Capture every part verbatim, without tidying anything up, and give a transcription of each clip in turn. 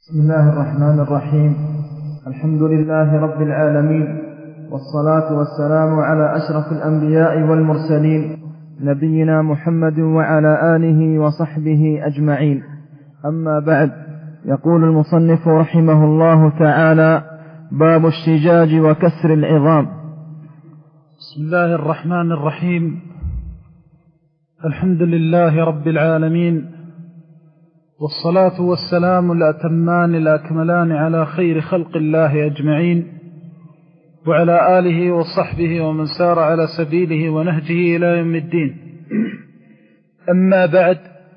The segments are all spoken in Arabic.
بسم الله الرحمن الرحيم. الحمد لله رب العالمين، والصلاة والسلام على أشرف الأنبياء والمرسلين، نبينا محمد وعلى آله وصحبه أجمعين. أما بعد، يقول المصنف رحمه الله تعالى: باب الشجاج وكسر العظام. بسم الله الرحمن الرحيم. الحمد لله رب العالمين، والصلاة والسلام الأتمان الأكملان على خير خلق الله أجمعين، وعلى آله وصحبه ومن سار على سبيله ونهجه إلى يوم الدين. أما بعد،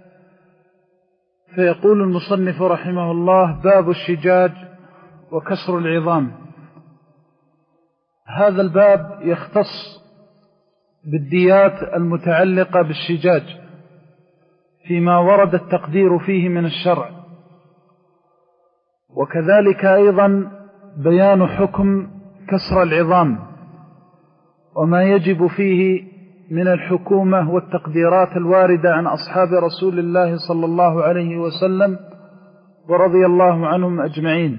فيقول المصنف رحمه الله: باب الشجاج وكسر العظام. هذا الباب يختص بالديات المتعلقة بالشجاج فيما ورد التقدير فيه من الشرع، وكذلك أيضا بيان حكم كسر العظام وما يجب فيه من الحكومة والتقديرات الواردة عن أصحاب رسول الله صلى الله عليه وسلم ورضي الله عنهم أجمعين.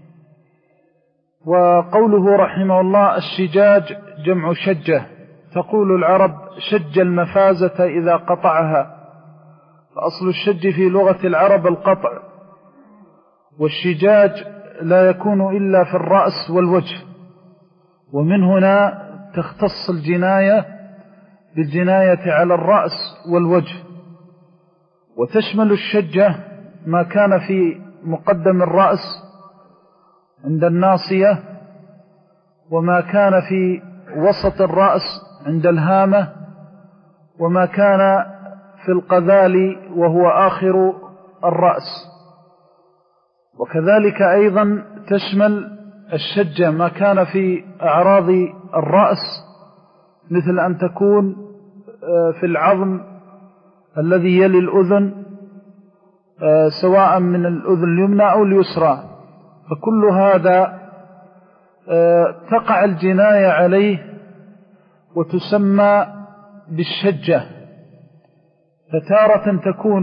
وقوله رحمه الله: الشجاج جمع شجة، تقول العرب: شج المفازة إذا قطعها، فأصل الشج في لغة العرب القطع، والشجاج لا يكون إلا في الرأس والوجه، ومن هنا تختص الجناية بالجناية على الرأس والوجه، وتشمل الشجة ما كان في مقدم الرأس عند الناصية، وما كان في وسط الرأس عند الهامة، وما كان في القذال وهو آخر الرأس. وكذلك أيضا تشمل الشجة ما كان في أعراض الرأس، مثل أن تكون في العظم الذي يلي الأذن، سواء من الأذن اليمنى أو اليسرى، فكل هذا تقع الجناية عليه وتسمى بالشجة. فتارة تكون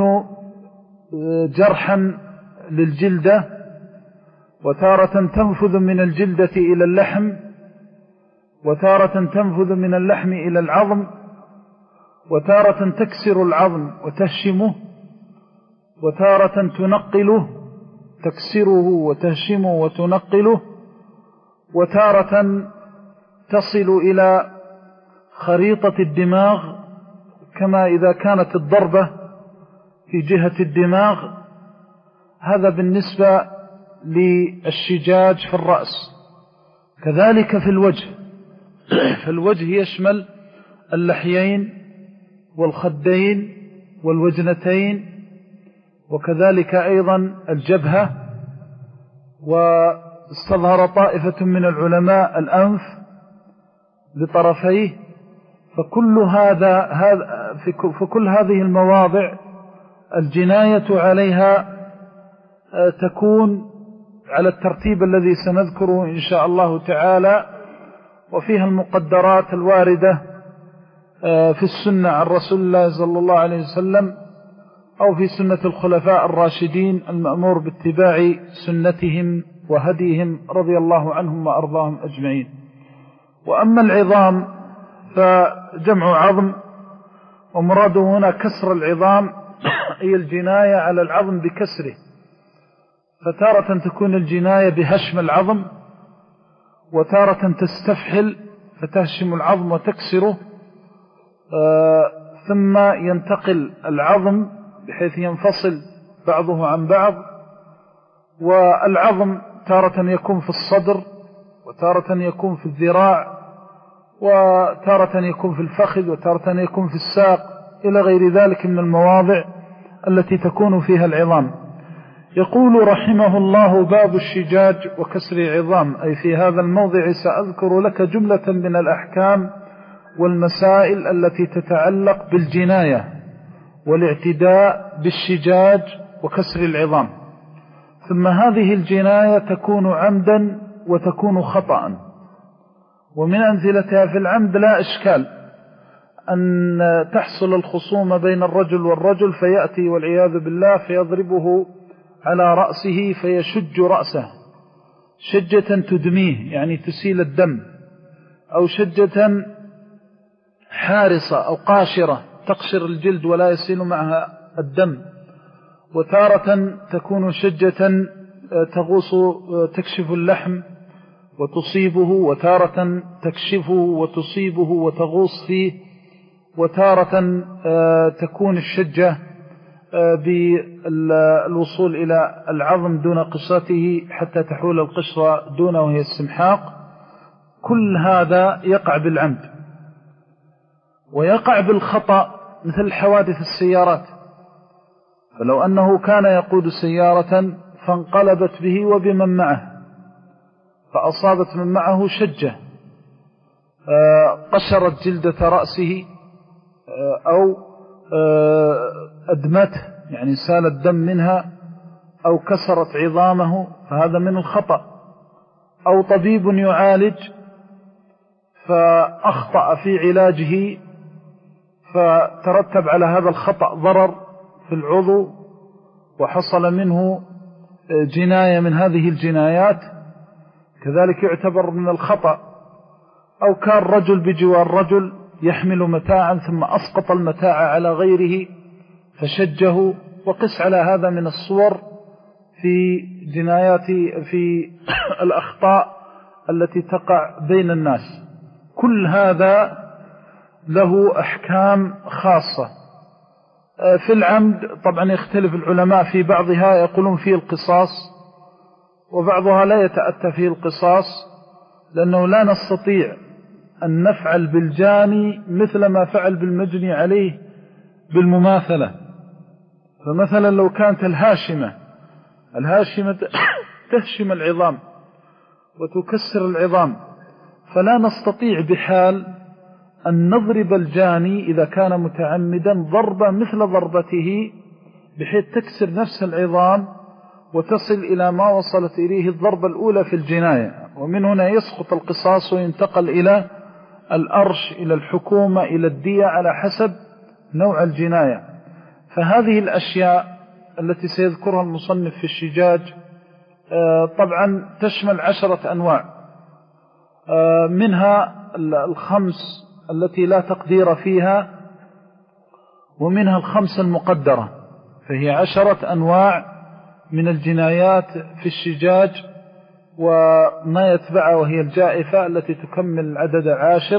جرحا للجلدة، وتارة تنفذ من الجلدة إلى اللحم، وتارة تنفذ من اللحم إلى العظم، وتارة تكسر العظم وتهشمه، وتارة تنقله، تكسره وتهشمه وتنقله، وتارة تصل إلى خريطة الدماغ، كما إذا كانت الضربة في جهة الدماغ. هذا بالنسبة للشجاج في الرأس. كذلك في الوجه، فالوجه يشمل اللحيين والخدين والوجنتين، وكذلك أيضا الجبهة، واستظهر طائفة من العلماء الأنف لطرفيه. فكل هذا هذا في كل هذه المواضع الجناية عليها تكون على الترتيب الذي سنذكره إن شاء الله تعالى، وفيها المقدرات الواردة في السنة عن رسول الله صلى الله عليه وسلم، أو في سنة الخلفاء الراشدين المأمور باتباع سنتهم وهديهم رضي الله عنهم وأرضاهم أجمعين. وأما العظام فجمع عظم، ومراده هنا كسر العظام، هي الجناية على العظم بكسره. فتارة تكون الجناية بهشم العظم، وتارة تستفحل فتهشم العظم وتكسره، آه ثم ينتقل العظم بحيث ينفصل بعضه عن بعض. والعظم تارة يكون في الصدر، وتارة يكون في الذراع، وتارة يكون في الفخذ، وتارة يكون في الساق، إلى غير ذلك من المواضع التي تكون فيها العظام. يقول رحمه الله: باب الشجاج وكسر العظام. أي في هذا الموضع سأذكر لك جملة من الأحكام والمسائل التي تتعلق بالجناية والاعتداء بالشجاج وكسر العظام. ثم هذه الجناية تكون عمدا وتكون خطأ. ومن أمثلتها في العمد لا إشكال أن تحصل الخصومة بين الرجل والرجل، فيأتي والعياذ بالله فيضربه على رأسه فيشج رأسه شجة تدميه يعني تسيل الدم، أو شجة حارصة أو قاشرة تقشر الجلد ولا يسيل معها الدم. وتارة تكون شجة تغوص تكشف اللحم وتصيبه، وتارة تكشفه وتصيبه وتغوص فيه، وتارة تكون الشجة بالوصول إلى العظم دون قشرته حتى تحول القشرة دونه وهي السمحاق. كل هذا يقع بالعمد. ويقع بالخطأ مثل حوادث السيارات، فلو أنه كان يقود سيارة فانقلبت به وبمن معه فأصابت من معه شجة قشرت جلدة رأسه أو أدمته يعني سال الدم منها أو كسرت عظامه، فهذا من الخطأ. أو طبيب يعالج فأخطأ في علاجه فترتب على هذا الخطأ ضرر في العضو وحصل منه جناية من هذه الجنايات، كذلك يعتبر من الخطأ. أو كان رجل بجوار رجل يحمل متاعا ثم أسقط المتاع على غيره فشجه، وقس على هذا من الصور في جنايات في الأخطاء التي تقع بين الناس. كل هذا له أحكام خاصة. في العمد طبعا يختلف العلماء في بعضها، يقولون فيه القصاص وبعضها لا يتأتى فيه القصاص، لأنه لا نستطيع أن نفعل بالجاني مثل ما فعل بالمجني عليه بالمماثلة. فمثلا لو كانت الهاشمة الهاشمة تهشم العظام وتكسر العظام، فلا نستطيع بحال أن نضرب الجاني إذا كان متعمدا ضربة مثل ضربته بحيث تكسر نفس العظام وتصل إلى ما وصلت إليه الضربة الأولى في الجناية. ومن هنا يسقط القصاص وينتقل إلى الأرش، إلى الحكومة، إلى الدية على حسب نوع الجناية. فهذه الأشياء التي سيذكرها المصنف في الشجاج طبعا تشمل عشرة أنواع، منها الخمس التي لا تقدير فيها، ومنها الخمس المقدرة، فهي عشرة أنواع من الجنايات في الشجاج وما يتبعها، وهي الجائفة التي تكمل العدد عاشر.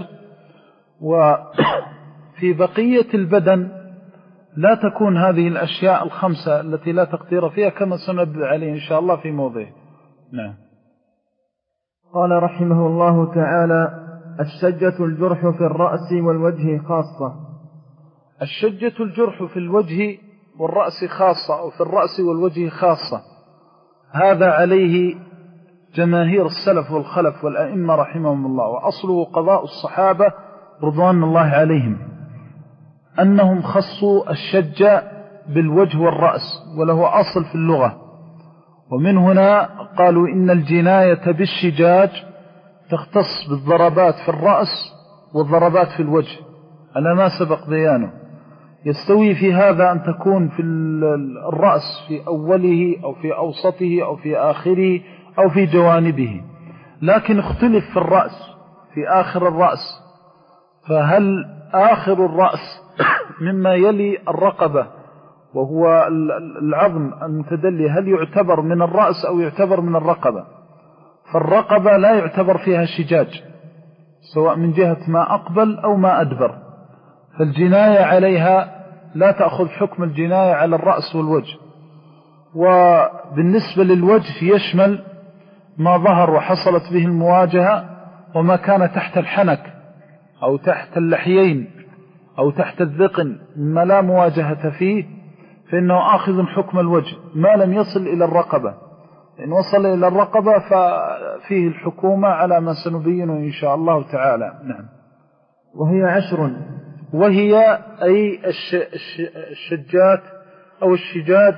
وفي بقية البدن لا تكون هذه الأشياء الخمسة التي لا تقدير فيها كما سنبدأ عليه إن شاء الله في موضوع. نعم. قال رحمه الله تعالى: الشجة الجرح في الرأس والوجه خاصة. الشجة الجرح في الوجه والرأس خاصة، أو في الرأس والوجه خاصة. هذا عليه جماهير السلف والخلف والأئمة رحمهم الله، وأصله قضاء الصحابة رضوان الله عليهم أنهم خصوا الشجة بالوجه والرأس، وله أصل في اللغة. ومن هنا قالوا إن الجناية بالشجاج تختص بالضربات في الرأس والضربات في الوجه على ما سبق بيانه. يستوي في هذا أن تكون في الرأس في أوله أو في أوسطه أو في آخره أو في جوانبه، لكن اختلف في الرأس في آخر الرأس، فهل آخر الرأس مما يلي الرقبة وهو العظم المتدلي هل يعتبر من الرأس أو يعتبر من الرقبة؟ فالرقبة لا يعتبر فيها شجاج سواء من جهة ما أقبل أو ما أدبر، فالجناية عليها لا تأخذ حكم الجناية على الرأس والوجه. وبالنسبة للوجه يشمل ما ظهر وحصلت به المواجهة، وما كان تحت الحنك أو تحت اللحيين أو تحت الذقن مما لا مواجهة فيه فإنه آخذ حكم الوجه ما لم يصل إلى الرقبة. إن وصل إلى الرقبة ففيه الحكومة على ما سنبينه إن شاء الله تعالى. نعم. وهي عشر، وهي أي الش... الش... الشجات أو الشجاج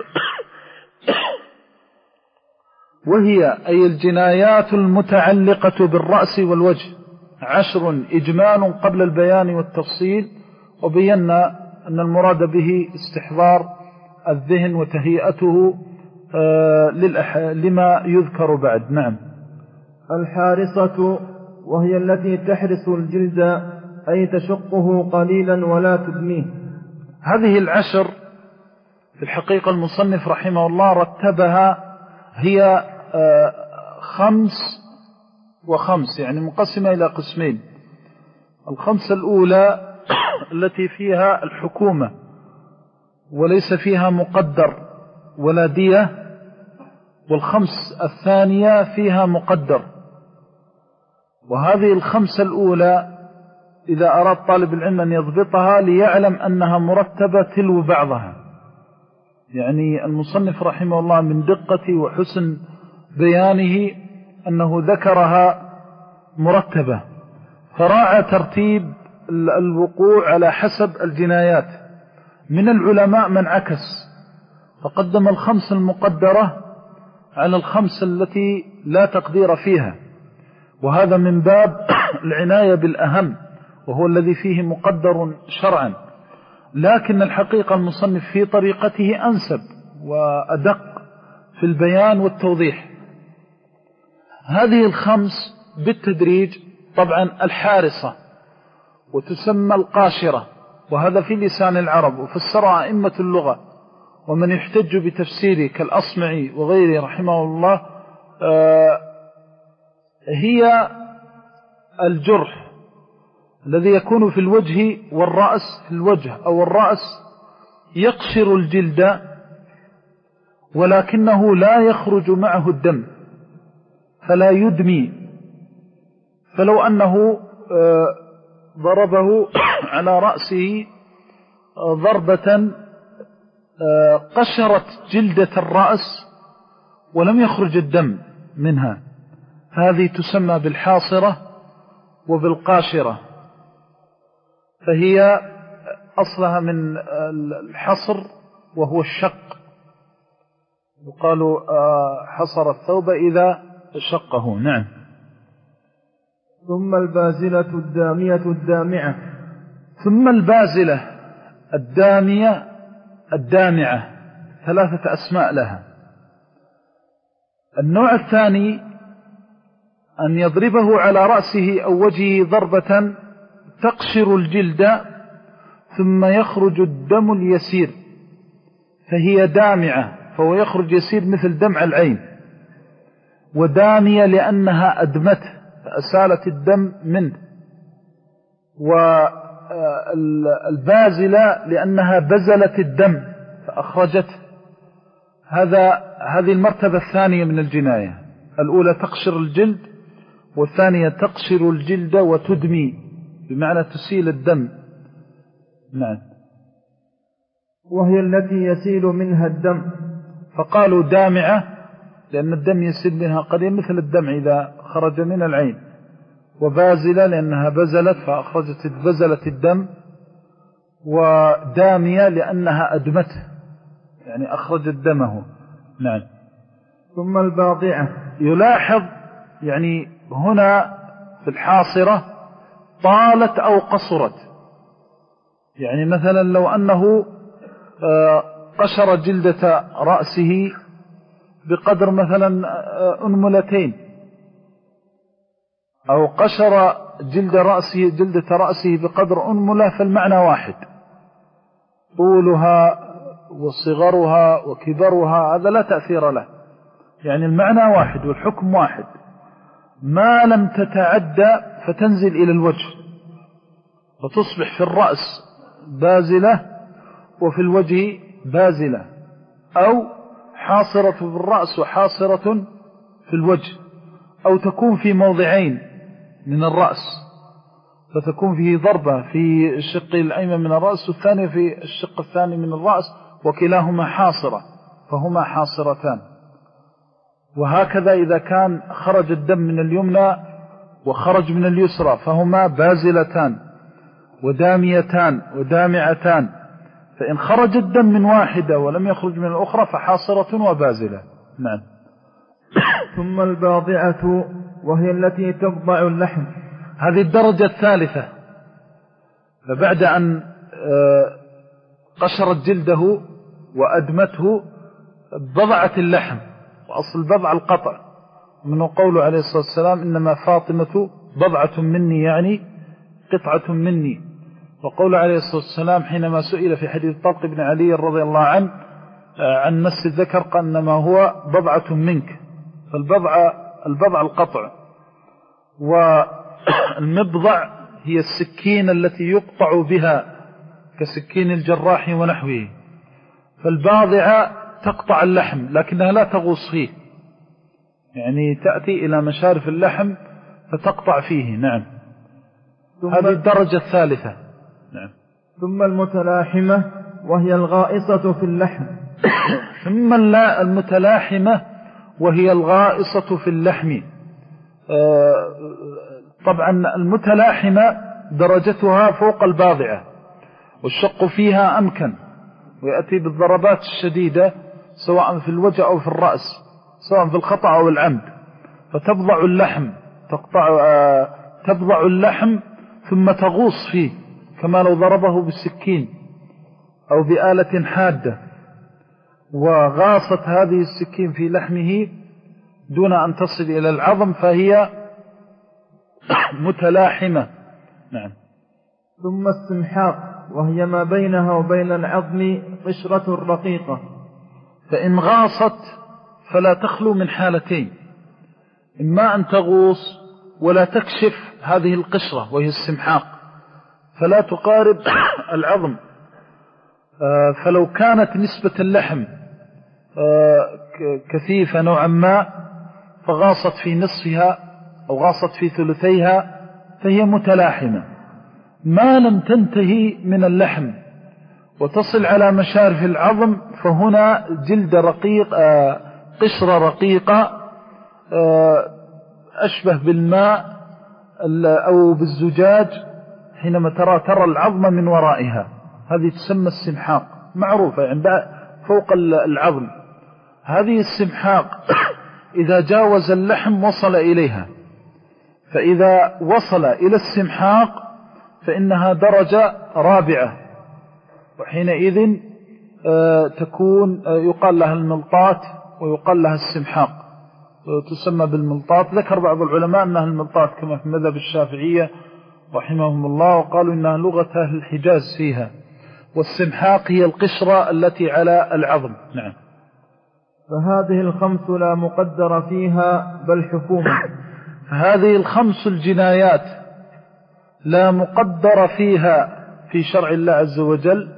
وهي أي الجنايات المتعلقة بالرأس والوجه عشر إجمال قبل البيان والتفصيل، وبينا أن المراد به استحضار الذهن وتهيئته لما يذكر بعد. نعم. الحارصة وهي التي تحرس الجلد أي تشقه قليلا ولا تدميه. هذه العشر في الحقيقة المصنف رحمه الله رتبها، هي خمس وخمس، يعني مقسمة إلى قسمين. الخمسة الأولى التي فيها الحكومة وليس فيها مقدر ولا دية، والخمس الثانية فيها مقدر. وهذه الخمسة الأولى إذا أراد طالب العلم أن يضبطها ليعلم أنها مرتبة تلو بعضها، يعني المصنف رحمه الله من دقة وحسن بيانه أنه ذكرها مرتبة، فراعى ترتيب الوقوع على حسب الجنايات. من العلماء من عكس فقدم الخمس المقدرة على الخمس التي لا تقدير فيها، وهذا من باب العناية بالأهم وهو الذي فيه مقدر شرعا. لكن الحقيقة المصنف في طريقته أنسب وأدق في البيان والتوضيح. هذه الخمس بالتدريج، طبعا الحارصة وتسمى القاشرة، وهذا في لسان العرب وفسرها أئمة اللغة ومن يحتج بتفسيره كالأصمعي وغيره رحمه الله. هي الجرح الذي يكون في الوجه والرأس، في الوجه أو الرأس يقشر الجلد ولكنه لا يخرج معه الدم فلا يدمي. فلو أنه ضربه على رأسه ضربة قشرت جلدة الرأس ولم يخرج الدم منها، فهذه تسمى بالحاصرة وبالقاشرة، فهي أصلها من الحصر وهو الشق، يقال حصر الثوب إذا شقه. نعم. ثم البازلة الدامية الدامعة. ثم البازلة الدامية الدامعة، ثلاثة أسماء لها. النوع الثاني أن يضربه على رأسه أو وجهه ضربة تقشر الجلد ثم يخرج الدم اليسير فهي دامعة، فهو يخرج يسير مثل دمع العين. ودامية لأنها أدمته فأسالت الدم منه. والبازلة لأنها بزلت الدم فأخرجته. هذا هذه المرتبة الثانية من الجناية. الأولى تقشر الجلد، والثانية تقشر الجلد وتدمي بمعنى تسيل الدم. نعم. وهي التي يسيل منها الدم. فقالوا دامعة لأن الدم يسيل منها قليل مثل الدمع إذا خرج من العين، وبازلة لأنها بزلت فأخرجت بزلت الدم، ودامية لأنها أدمته يعني أخرجت دمه. نعم. ثم الباضعة. يلاحظ يعني هنا في الحاصرة طالت أو قصرت، يعني مثلا لو أنه قشر جلدة رأسه بقدر مثلا أنملتين، أو قشر جلد رأسه جلدة رأسه بقدر أنملة، فالمعنى واحد، طولها وصغرها وكبرها هذا لا تأثير له، يعني المعنى واحد والحكم واحد، ما لم تتعدى فتنزل إلى الوجه وتصبح في الرأس بازلة وفي الوجه بازلة، أو حاصرة في الرأس وحاصرة في الوجه، أو تكون في موضعين من الرأس فتكون فيه ضربة في الشق الأيمن من الرأس والثانية في الشق الثاني من الرأس، وكلاهما حاصرة فهما حاصرتان. وهكذا إذا كان خرج الدم من اليمنى وخرج من اليسرى فهما بازلتان وداميتان ودامعتان، فإن خرج الدم من واحدة ولم يخرج من الأخرى فحاصرة وبازلة. نعم. ثم الباضعة وهي التي تبضع اللحم. هذه الدرجة الثالثة، فبعد أن قشرت جلده وأدمته بضعة اللحم، وأصل بضع القطع، منه قوله عليه الصلاة والسلام إنما فاطمة بضعة مني، يعني قطعة مني. وقوله عليه الصلاة والسلام حينما سئل في حديث طلق بن علي رضي الله عنه عن مس الذكر قال إنما هو بضعة منك، فالبضع البضع القطع. والمبضع هي السكين التي يقطع بها كسكين الجراح ونحوه، فالباضعة تقطع اللحم لكنها لا تغوص فيه، يعني تأتي إلى مشارف اللحم فتقطع فيه. نعم، هذه الدرجة الثالثة. نعم. ثم المتلاحمة وهي الغائصة في اللحم. ثم المتلاحمة وهي الغائصة في اللحم. طبعا المتلاحمة درجتها فوق الباضعة، والشق فيها أمكن، ويأتي بالضربات الشديدة سواء في الوجه أو في الرأس، سواء في الخطأ أو العمد، فتبضع اللحم، تقطع تبضع اللحم ثم تغوص فيه كما لو ضربه بالسكين أو بآلة حادة، وغاصت هذه السكين في لحمه دون أن تصل إلى العظم، فهي متلاحمة. نعم. ثم السمحاق وهي ما بينها وبين العظم قشرة رقيقة. فإن غاصت فلا تخلو من حالتين، إما أن تغوص ولا تكشف هذه القشرة وهي السمحاق فلا تقارب العظم، فلو كانت نسبة اللحم كثيفة نوعا ما فغاصت في نصفها أو غاصت في ثلثيها فهي متلاحمة. ما لم تنتهي من اللحم وتصل على مشارف العظم فهنا جلد رقيق، قشرة رقيقة أشبه بالماء أو بالزجاج، حينما ترى ترى العظم من ورائها، هذه تسمى السمحاق، معروفة يعني فوق العظم. هذه السمحاق إذا جاوز اللحم وصل إليها، فإذا وصل إلى السمحاق فإنها درجة رابعة، وحينئذ تكون يقال لها الملطات ويقال لها السمحاق، تسمى بالملطات. ذكر بعض العلماء أنها الملطات كما في مذهب الشافعية رحمهم الله، وقالوا إنها لغة أهل الحجاز فيها، والسمحاق هي القشرة التي على العظم. نعم. فهذه الخمس لا مقدر فيها بل حكومة. فهذه الخمس الجنايات لا مقدر فيها في شرع الله عز وجل،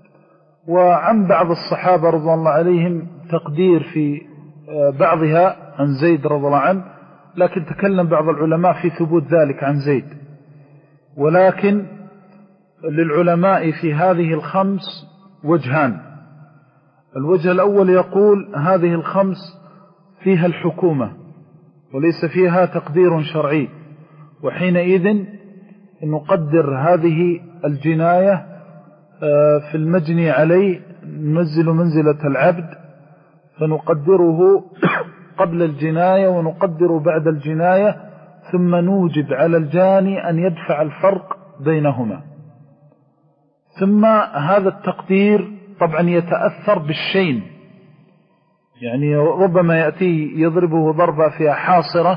وعن بعض الصحابة رضي الله عليهم تقدير في بعضها عن زيد رضي الله عنه، لكن تكلم بعض العلماء في ثبوت ذلك عن زيد. ولكن للعلماء في هذه الخمس وجهان. الوجه الأول يقول هذه الخمس فيها الحكومة وليس فيها تقدير شرعي، وحينئذ نقدر هذه الجناية في المجني عليه، ننزل منزلة العبد فنقدره قبل الجناية ونقدر بعد الجناية، ثم نوجب على الجاني أن يدفع الفرق بينهما. ثم هذا التقدير طبعا يتأثر بالشين، يعني ربما يأتي يضربه ضربة فيها حاصرة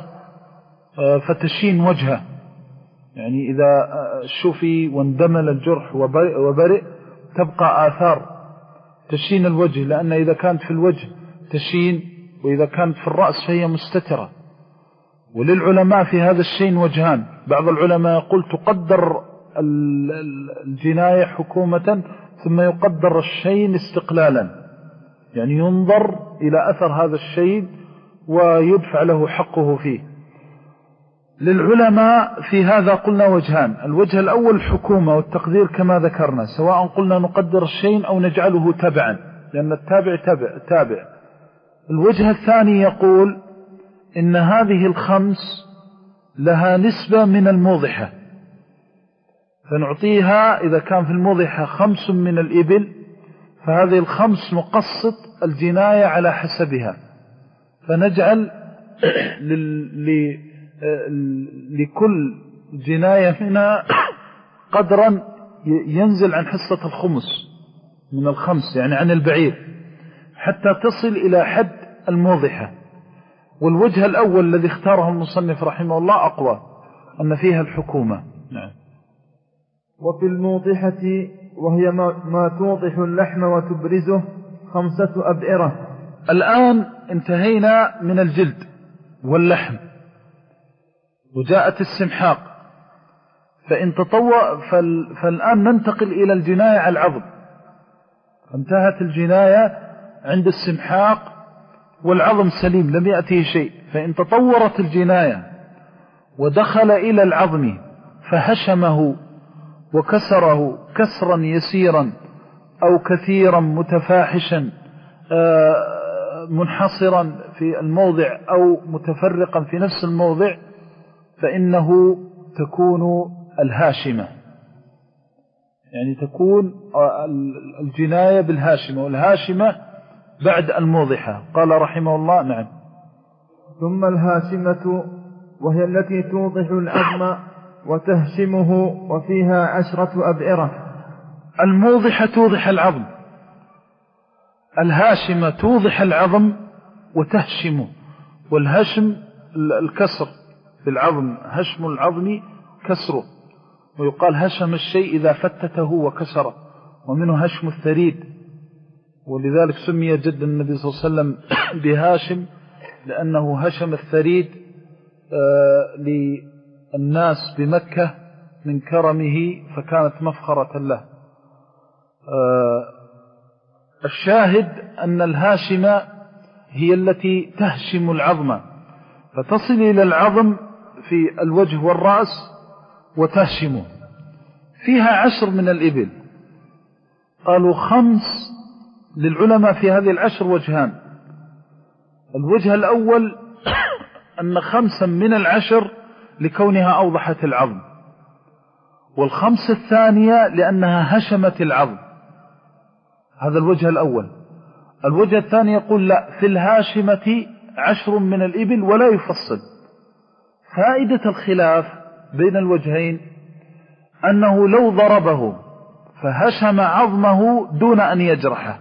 فتشين وجهه، يعني إذا شفي واندمل الجرح وبرئ تبقى آثار تشين الوجه، لأن إذا كانت في الوجه تشين وإذا كانت في الرأس فهي مستترة. وللعلماء في هذا الشين وجهان، بعض العلماء يقول تقدر الجناية حكومة ثم يقدر الشين استقلالا، يعني ينظر إلى أثر هذا الشين ويدفع له حقه فيه. للعلماء في هذا قلنا وجهان، الوجه الأول حكومة والتقدير كما ذكرنا، سواء قلنا نقدر الشين أو نجعله تبعا لأن التابع تابع, تابع. الوجه الثاني يقول إن هذه الخمس لها نسبة من الموضحة، فنعطيها إذا كان في الموضحة خمس من الإبل فهذه الخمس نقسط الجناية على حسبها، فنجعل لكل جناية هنا قدرا ينزل عن حصة الخمس من الخمس، يعني عن البعير، حتى تصل إلى حد الموضحة. والوجه الأول الذي اختاره المصنف رحمه الله أقوى، أن فيها الحكومة. نعم. وفي الموضحة وهي ما توضح اللحم وتبرزه خمسة أبئرة. الآن انتهينا من الجلد واللحم وجاءت السمحاق، فإن تطوع فال... فالآن ننتقل إلى الجناية على العظم. انتهت الجناية عند السمحاق والعظم سليم لم يأتيه شيء، فإن تطورت الجناية ودخل إلى العظم فهشمه وكسره كسرا يسيرا أو كثيرا متفاحشا منحصرا في الموضع أو متفرقا في نفس الموضع، فإنه تكون الهاشمة، يعني تكون الجناية بالهاشمة، والهاشمة بعد الموضحة. قال رحمه الله نعم. ثم الهاشمة وهي التي توضح العظم وتهشمه وفيها عشرة أبئرة. الموضحة توضح العظم، الهاشمة توضح العظم وتهشمه. والهشم الكسر في العظم، هشم العظم كسره، ويقال هشم الشيء إذا فتته وكسره، ومنه هشم الثريد. ولذلك سمي جد النبي صلى الله عليه وسلم بهاشم، لأنه هشم الثريد للناس بمكة من كرمه، فكانت مفخرة له. الشاهد أن الهاشمة هي التي تهشم العظم، فتصل إلى العظم في الوجه والرأس وتهشمه. فيها عشر من الإبل. قالوا خمس للعلماء في هذه العشر وجهان. الوجه الأول أن خمسا من العشر لكونها أوضحت العظم، والخمس الثانية لأنها هشمت العظم. هذا الوجه الأول. الوجه الثاني يقول لا، في الهاشمة عشر من الإبل ولا يفصل. فائدة الخلاف بين الوجهين أنه لو ضربه فهشم عظمه دون أن يجرحه،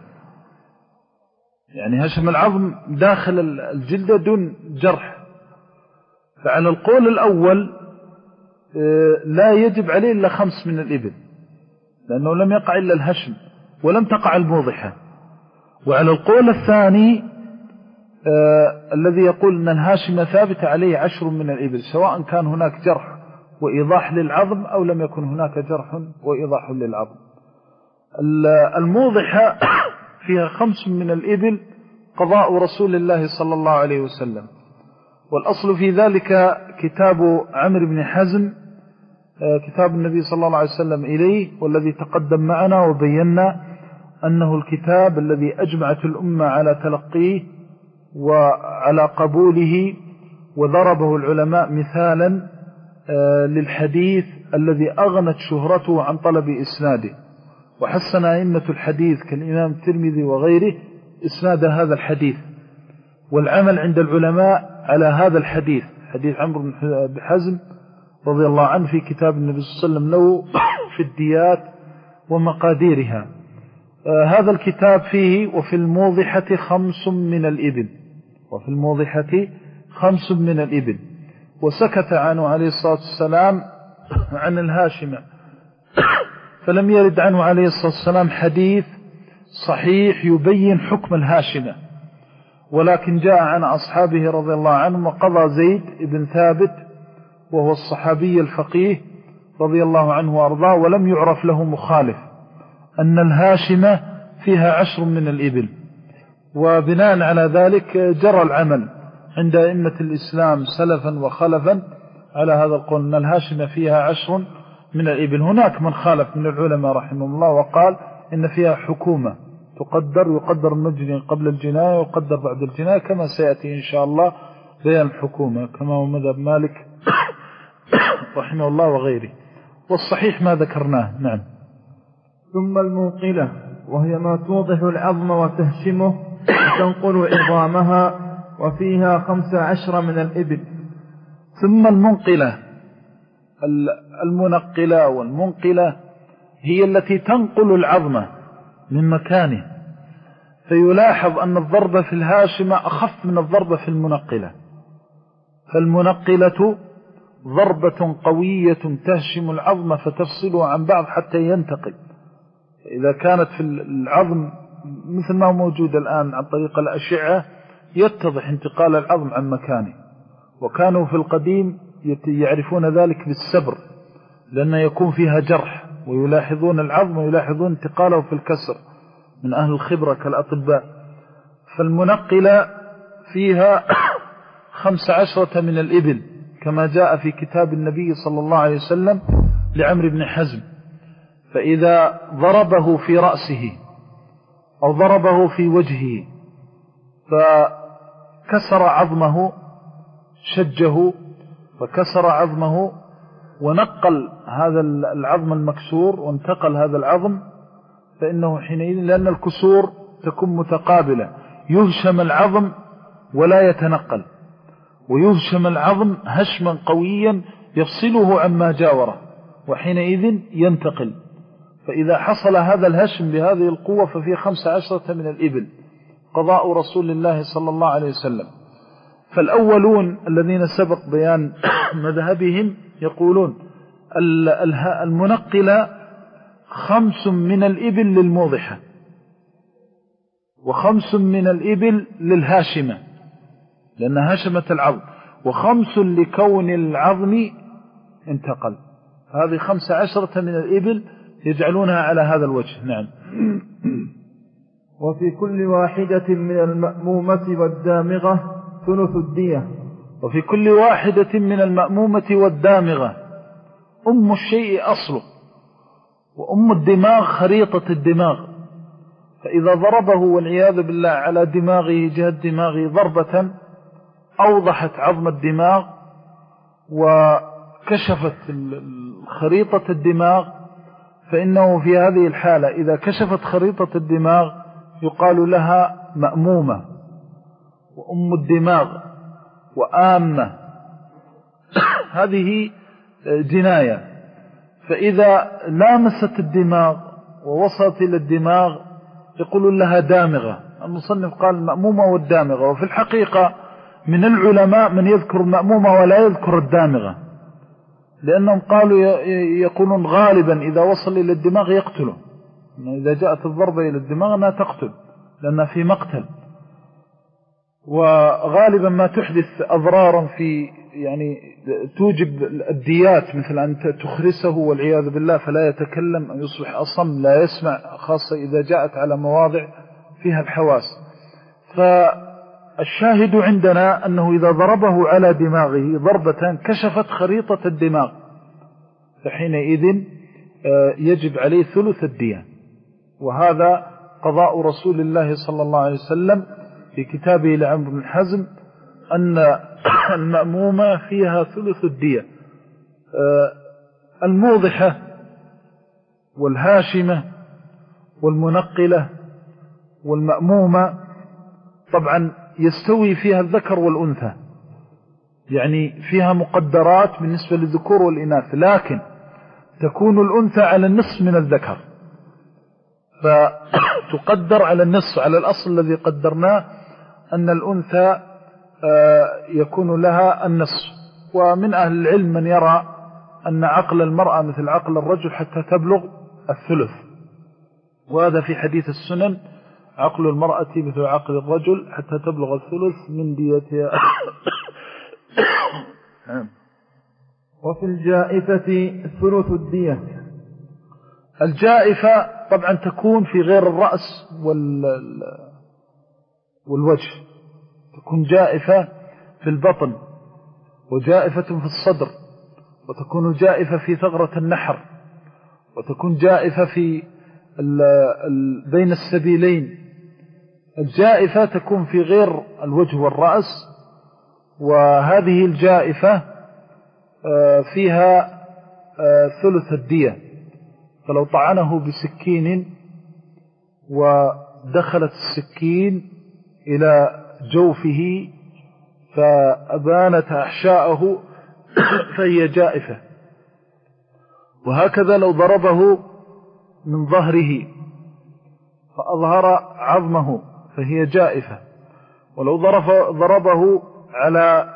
يعني هشم العظم داخل الجلد دون جرح، فعلى القول الأول لا يجب عليه إلا خمس من الإبل، لأنه لم يقع إلا الهشم ولم تقع الموضحة. وعلى القول الثاني آه الذي يقول أن الهاشمة ثابت عليه عشر من الإبل، سواء كان هناك جرح وإيضاح للعظم أو لم يكن هناك جرح وإيضاح للعظم. الموضحة فيها خمس من الإبل قضاء رسول الله صلى الله عليه وسلم، والأصل في ذلك كتاب عمرو بن حزم، آه كتاب النبي صلى الله عليه وسلم إليه، والذي تقدم معنا وبينا أنه الكتاب الذي أجمعت الأمة على تلقيه وعلى قبوله، وضربه العلماء مثالا للحديث الذي أغنت شهرته عن طلب إسناده، وحسن أئمة الحديث كالإمام الترمذي وغيره إسناد هذا الحديث، والعمل عند العلماء على هذا الحديث، حديث عمرو بن حزم رضي الله عنه في كتاب النبي صلى الله عليه وسلم له في الديات ومقاديرها. آه هذا الكتاب فيه وفي الموضحة خمس من الإبل، وفي الموضحة خمس من الإبل، وسكت عنه عليه الصلاة والسلام عن الهاشمة، فلم يرد عنه عليه الصلاة والسلام حديث صحيح يبين حكم الهاشمة، ولكن جاء عن أصحابه رضي الله عنهم، وقضى زيد بن ثابت وهو الصحابي الفقيه رضي الله عنه وأرضاه، ولم يعرف له مخالف، أن الهاشمة فيها عشر من الإبل. وبناء على ذلك جرى العمل عند أئمة الإسلام سلفا وخلفا على هذا القول، أن الهاشمة فيها عشر من الإبل. هناك من خالف من العلماء رحمه الله وقال إن فيها حكومة تقدر، يقدر المجني قبل الجناية ويقدر بعد الجناية، كما سيأتي إن شاء الله بيان الحكومة كما هو مذهب مالك رحمه الله وغيره، والصحيح ما ذكرناه. نعم. ثم المنقلة وهي ما توضح العظم وتهشمه وتنقل عظامها، وفيها خمس عشر من الإبل. ثم المنقلة، المنقلة والمنقلة هي التي تنقل العظم من مكانه، فيلاحظ أن الضربة في الهاشمة أخف من الضربة في المنقلة. فالمنقلة ضربة قوية تهشم العظم فتفصله عن بعض حتى ينتقل. إذا كانت في العظم مثل ما هو موجود الآن عن طريق الأشعة يتضح انتقال العظم عن مكانه، وكانوا في القديم يعرفون ذلك بالسبر لأنه يكون فيها جرح ويلاحظون العظم ويلاحظون انتقاله في الكسر من أهل الخبرة كالأطباء. فالمنقلة فيها خمس عشرة من الإبل كما جاء في كتاب النبي صلى الله عليه وسلم لعمرو بن حزم. فإذا ضربه في رأسه أو ضربه في وجهه فكسر عظمه شجه فكسر عظمه ونقل هذا العظم المكسور وانتقل هذا العظم، فإنه حينئذ لأن الكسور تكون متقابلة يهشم العظم ولا يتنقل، ويهشم العظم هشما قويا يفصله عما جاوره وحينئذ ينتقل. فإذا حصل هذا الهشم بهذه القوة ففي خمس عشرة من الإبل قضاء رسول الله صلى الله عليه وسلم. فالأولون الذين سبق بيان مذهبهم يقولون المنقلة خمس من الإبل للموضحة وخمس من الإبل للهاشمة لأن هاشمة العظم، وخمس لكون العظم انتقل. هذه خمس عشرة من الإبل يجعلونها على هذا الوجه. نعم. وفي كل واحدة من المأمومة والدامغة ثلث الدية. وفي كل واحدة من المأمومة والدامغة، أم الشيء أصله، وأم الدماغ خريطة الدماغ. فإذا ضربه والعياذ بالله على دماغه جهة دماغه ضربة أوضحت عظم الدماغ وكشفت خريطة الدماغ، فإنه في هذه الحالة إذا كشفت خريطة الدماغ يقال لها مأمومة وأم الدماغ وآمة. هذه جناية. فإذا لامست الدماغ ووصلت إلى الدماغ يقول لها دامغة. المصنف قال المأمومة والدامغة، وفي الحقيقة من العلماء من يذكر المأمومة ولا يذكر الدامغة، لأنهم قالوا يقولون غالبا إذا وصل إلى الدماغ يقتله، إذا جاءت الضربة إلى الدماغ أنها تقتل لأنها في مقتل، وغالبا ما تحدث أضرارا في يعني توجب الديات مثل أن تخرسه والعياذ بالله فلا يتكلم أو يصبح أصم لا يسمع، خاصة إذا جاءت على مواضع فيها الحواس. فالشاهد عندنا أنه إذا ضربه على دماغه ضربة كشفت خريطة الدماغ فحينئذ يجب عليه ثلث الدية. وهذا قضاء رسول الله صلى الله عليه وسلم في كتابه لعمرو بن حزم أن المأمومة فيها ثلث الدية. الموضحة والهاشمة والمنقلة والمأمومة طبعا يستوي فيها الذكر والأنثى، يعني فيها مقدرات بالنسبة للذكور والإناث، لكن تكون الأنثى على النصف من الذكر، فتقدر على النصف على الأصل الذي قدرناه أن الأنثى يكون لها النصف. ومن أهل العلم من يرى أن عقل المرأة مثل عقل الرجل حتى تبلغ الثلث، وهذا في حديث السنن عقل المرأة مثل عقل الرجل حتى تبلغ الثلث من ديتها. وفي الجائفة ثلث الدية. الجائفة طبعا تكون في غير الرأس والوجه، تكون جائفة في البطن وجائفة في الصدر، وتكون جائفة في ثغرة النحر، وتكون جائفة في ال ال بين السبيلين. الجائفة تكون في غير الوجه والرأس، وهذه الجائفة فيها ثلث الدية. فلو طعنه بسكين ودخلت السكين إلى جوفه فأبانت أحشاءه فهي جائفة. وهكذا لو ضربه من ظهره فأظهر عظمه فهي جائفة. ولو ضرب ضربه على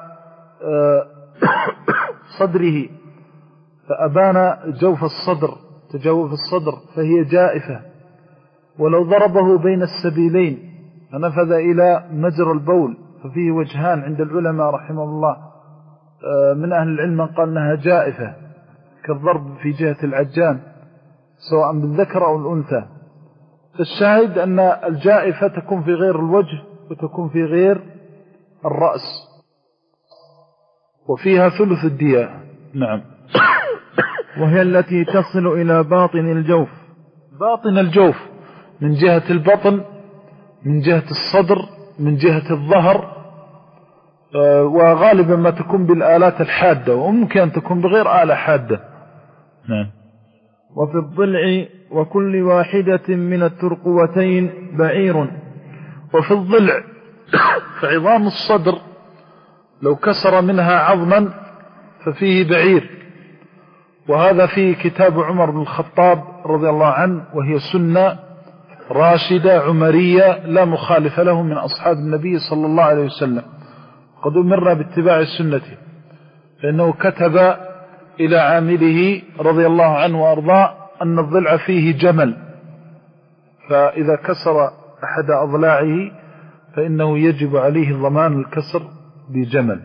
صدره فأبان جوف الصدر تجوف الصدر فهي جائفة. ولو ضربه بين السبيلين فنفذ إلى مجرى البول ففيه وجهان عند العلماء رحمه الله. من أهل العلم قال أنها جائفة كالضرب في جهة العجان سواء بالذكر أو الأنثى. فالشاهد أن الجائفة تكون في غير الوجه وتكون في غير الرأس وفيها ثلث الدية. نعم. وهي التي تصل إلى باطن الجوف. باطن الجوف من جهة البطن من جهة الصدر من جهة الظهر، وغالبا ما تكون بالآلات الحادة وممكن أن تكون بغير آلة حادة. نعم. وفي الضلع وكل واحدة من الترقوتين بعير. وفي الضلع فعظام الصدر لو كسر منها عظما ففيه بعير، وهذا فيه كتاب عمر بن الخطاب رضي الله عنه، وهي سنة راشدة عمرية لا مخالف له من أصحاب النبي صلى الله عليه وسلم. قد أمرنا باتباع السنة، فإنه كتب إلى عامله رضي الله عنه وأرضاه أن الضلع فيه جمل، فإذا كسر أحد أضلاعه فإنه يجب عليه ضمان الكسر بجمل.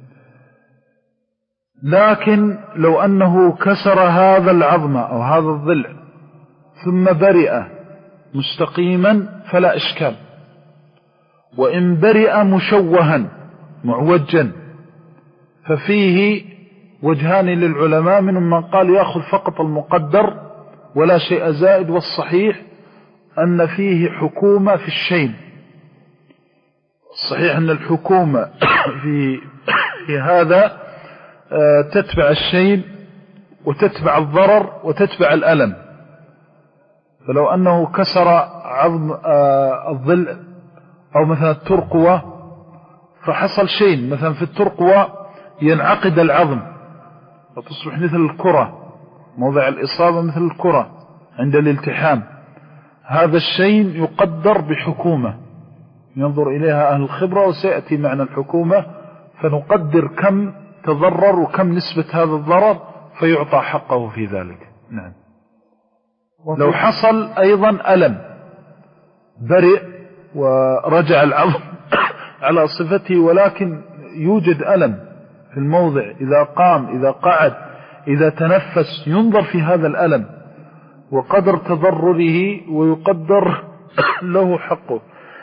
لكن لو أنه كسر هذا العظم أو هذا الضلع ثم برئ مستقيما فلا إشكال، وإن برئ مشوها معوجا ففيه وجهان للعلماء، منهم من قال يأخذ فقط المقدر ولا شيء زائد، والصحيح أن فيه حكومة في الشين. الصحيح أن الحكومة في, في هذا تتبع الشين وتتبع الضرر وتتبع الألم. فلو أنه كسر عظم الضلع أو مثلا الترقوة فحصل شين، مثلا في الترقوة ينعقد العظم وتصبح مثل الكرة، موضع الإصابة مثل الكرة عند الالتحام، هذا الشين يقدر بحكومة ينظر إليها أهل الخبرة، وسيأتي معنى الحكومة فنقدر كم تضرر وكم نسبة هذا الضرر فيعطى حقه في ذلك. نعم. لو حصل أيضا ألم برئ ورجع العظم على صفته ولكن يوجد ألم في الموضع، إذا قام إذا قعد إذا تنفس ينظر في هذا الألم وقدر تضرره ويقدر له حقه.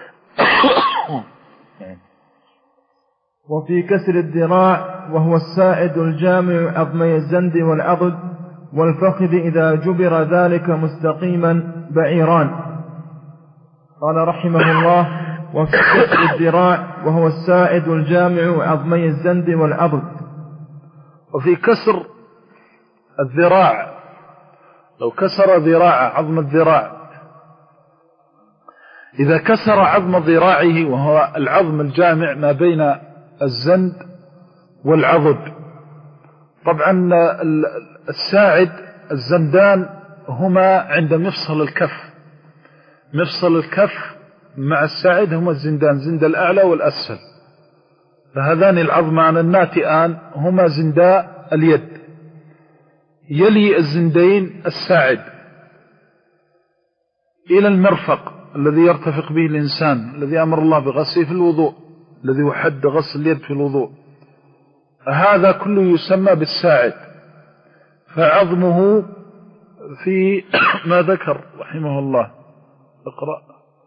وفي كسر الذراع وهو الساعد الجامع عظمي الزند والعضد والفخذ إذا جبر ذلك مستقيما بعيران. قال رحمه الله: وفي كسر الذراع وهو الساعد الجامع عظمي الزند والعضد. وفي كسر الذراع لو كسر ذراع عظم الذراع، إذا كسر عظم ذراعه وهو العظم الجامع ما بين الزند والعضد، طبعا الساعد الزندان هما عند مفصل الكف، مفصل الكف مع الساعد هما الزندان، زند الأعلى والأسفل، فهذان العظمان الناتئان هما زنداء اليد. يلي الزندين الساعد إلى المرفق الذي يرتفق به الإنسان، الذي أمر الله بغسله في الوضوء، الذي هو حد غسل اليد في الوضوء، هذا كله يسمى بالساعد. فعظمه في ما ذكر رحمه الله. اقرأ.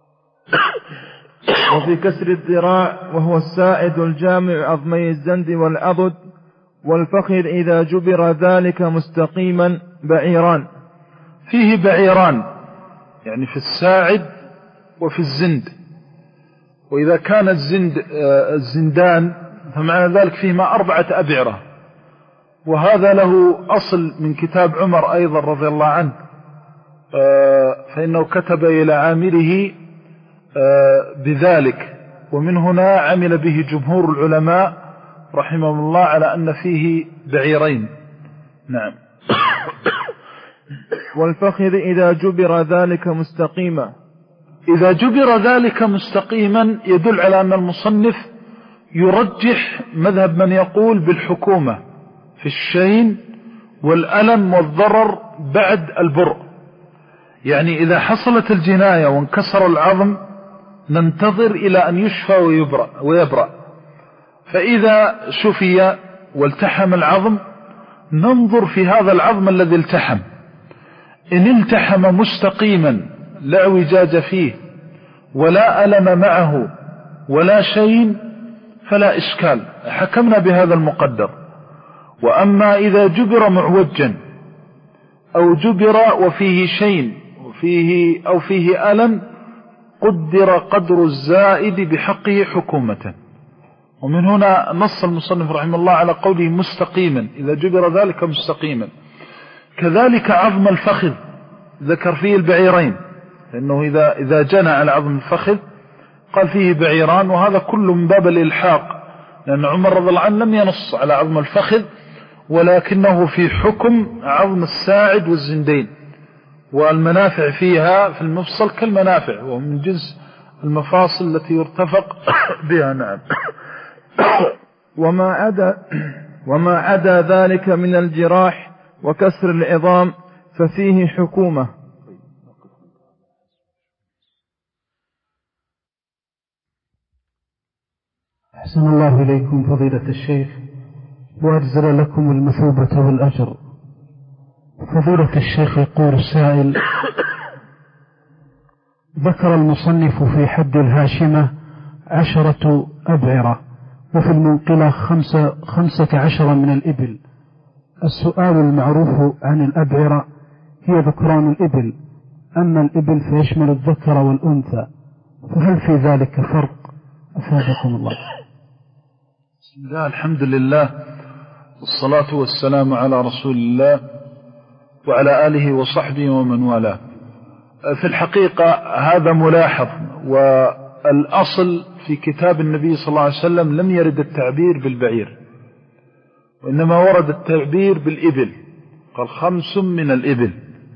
وفي كسر الذراع وهو الساعد الجامع عظمي الزند والعضد والفخذ إذا جبر ذلك مستقيما بعيران. فيه بعيران يعني في الساعد وفي الزند، وإذا كان الزند الزندان فمعنى ذلك فيهما أربعة أبعرة، وهذا له أصل من كتاب عمر أيضا رضي الله عنه، فإنه كتب إلى عامله بذلك، ومن هنا عمل به جمهور العلماء رحمهم الله على أن فيه بعيرين. نعم. والفخذ إذا جبر ذلك مستقيما. إذا جبر ذلك مستقيما يدل على أن المصنف يرجح مذهب من يقول بالحكومة في الشين والألم والضرر بعد البرء. يعني إذا حصلت الجناية وانكسر العظم ننتظر إلى أن يشفى ويبرأ, ويبرأ فإذا شفي والتحم العظم ننظر في هذا العظم الذي التحم، إن التحم مستقيما لا اعوجاج فيه ولا ألم معه ولا شيء فلا إشكال، حكمنا بهذا المقدر. وأما إذا جبر معوجا أو جبر وفيه شيء وفيه أو فيه ألم قدر قدر الزائد بحقه حكومة. ومن هنا نص المصنف رحمه الله على قوله مستقيما، إذا جبر ذلك مستقيما. كذلك عظم الفخذ ذكر فيه البعيرين، لأنه إذا, إذا جنى على عظم الفخذ قال فيه بعيران، وهذا كله من باب الإلحاق، لأن عمر رضي الله عنه لم ينص على عظم الفخذ ولكنه في حكم عظم الساعد والزندين، والمنافع فيها في المفصل كالمنافع، وهو من جنس المفاصل التي يرتفق بها. نعم. وما عدا وما عدا ذلك من الجراح وكسر العظام ففيه حكومة. أحسن الله إليكم فضيلة الشيخ وأجزل لكم المثوبة والأجر. فضيلة الشيخ يقول السائل: ذكر المصنف في حد الهاشمة عشرة أبعرة وفي المنقلة خمسة, خمسة عشر من الإبل. السؤال المعروف عن الأبعرة هي ذكران الإبل، أما الإبل فيشمل الذكر والأنثى، فهل في ذلك فرق؟ أفادكم الله. بسم الله، الحمد لله والصلاة والسلام على رسول الله وعلى آله وصحبه ومن والاه. في الحقيقة هذا ملاحظ، والأصل في كتاب النبي صلى الله عليه وسلم لم يرد التعبير بالبعير، وإنما ورد التعبير بالإبل، قال خمس من الإبل.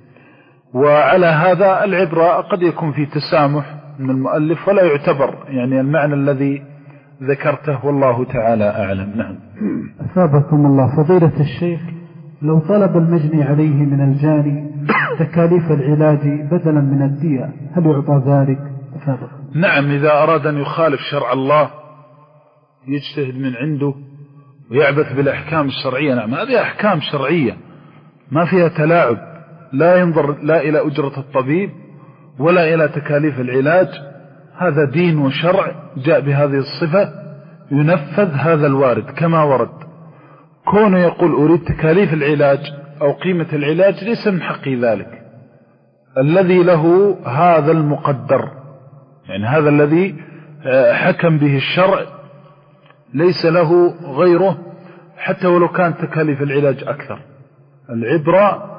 وعلى هذا العبرة قد يكون في تسامح من المؤلف ولا يعتبر يعني المعنى الذي ذكرته، والله تعالى أعلم. نعم. أثابكم الله. فضيلة الشيخ، لو طلب المجني عليه من الجاني تكاليف العلاج بدلا من الدية هل يعطى ذلك؟ أثابكم. نعم، إذا أراد أن يخالف شرع الله يجتهد من عنده ويعبث بالأحكام الشرعية، نعم هذه أحكام شرعية ما فيها تلاعب، لا ينظر لا إلى أجرة الطبيب ولا إلى تكاليف العلاج، هذا دين وشرع جاء بهذه الصفة، ينفذ هذا الوارد كما ورد. كونه يقول أريد تكاليف العلاج أو قيمة العلاج ليس من حقي ذلك، الذي له هذا المقدر، يعني هذا الذي حكم به الشرع ليس له غيره، حتى ولو كان تكاليف العلاج أكثر. العبرة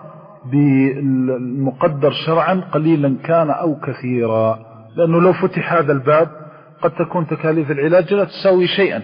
بالمقدر شرعا قليلا كان أو كثيرا، لأنه لو فتح هذا الباب قد تكون تكاليف العلاج لا تساوي شيئا.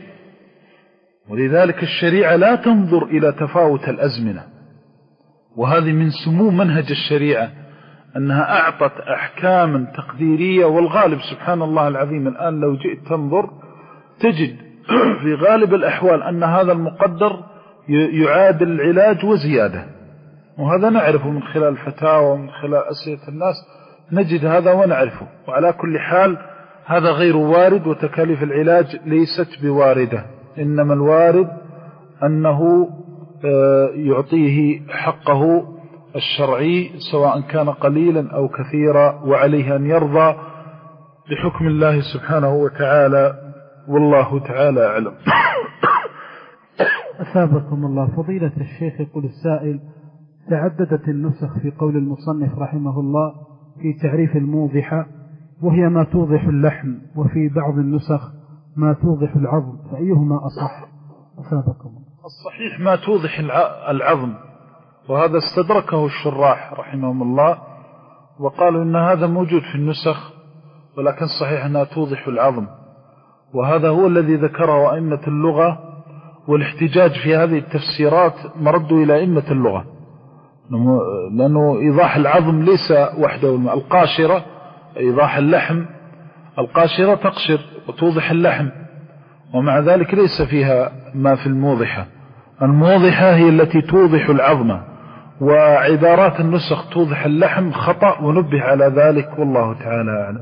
ولذلك الشريعة لا تنظر إلى تفاوت الأزمنة، وهذه من سمو منهج الشريعة أنها أعطت أحكاما تقديرية، والغالب سبحان الله العظيم الآن لو جئت تنظر تجد في غالب الأحوال أن هذا المقدر يعادل العلاج وزيادة، وهذا نعرفه من خلال الفتاوى ومن خلال أسئلة الناس، نجد هذا ونعرفه. وعلى كل حال هذا غير وارد، وتكاليف العلاج ليست بواردة، إنما الوارد أنه يعطيه حقه الشرعي سواء كان قليلا أو كثيرا، وعليه أن يرضى بحكم الله سبحانه وتعالى، والله تعالى أعلم. أثابكم الله. فضيلة الشيخ يقول السائل: تعددت النسخ في قول المصنف رحمه الله في تعريف الموضحة، وهي ما توضح اللحم، وفي بعض النسخ ما توضح العظم، فأيهما أصح؟ أثابكم الله. الصحيح ما توضح العظم، وهذا استدركه الشراح رحمهم الله وقالوا إن هذا موجود في النسخ، ولكن صحيح أنها توضح العظم، وهذا هو الذي ذكره أئمة اللغة، والاحتجاج في هذه التفسيرات مرد إلى أئمة اللغة، لأنه إيضاح العظم ليس وحده، القاشرة إيضاح اللحم القاشرة تقشر وتوضح اللحم، ومع ذلك ليس فيها ما في الموضحة. الموضحة هي التي توضح العظم، وعبارات النسخ توضح اللحم خطأ، ونبه على ذلك والله تعالى أعلم.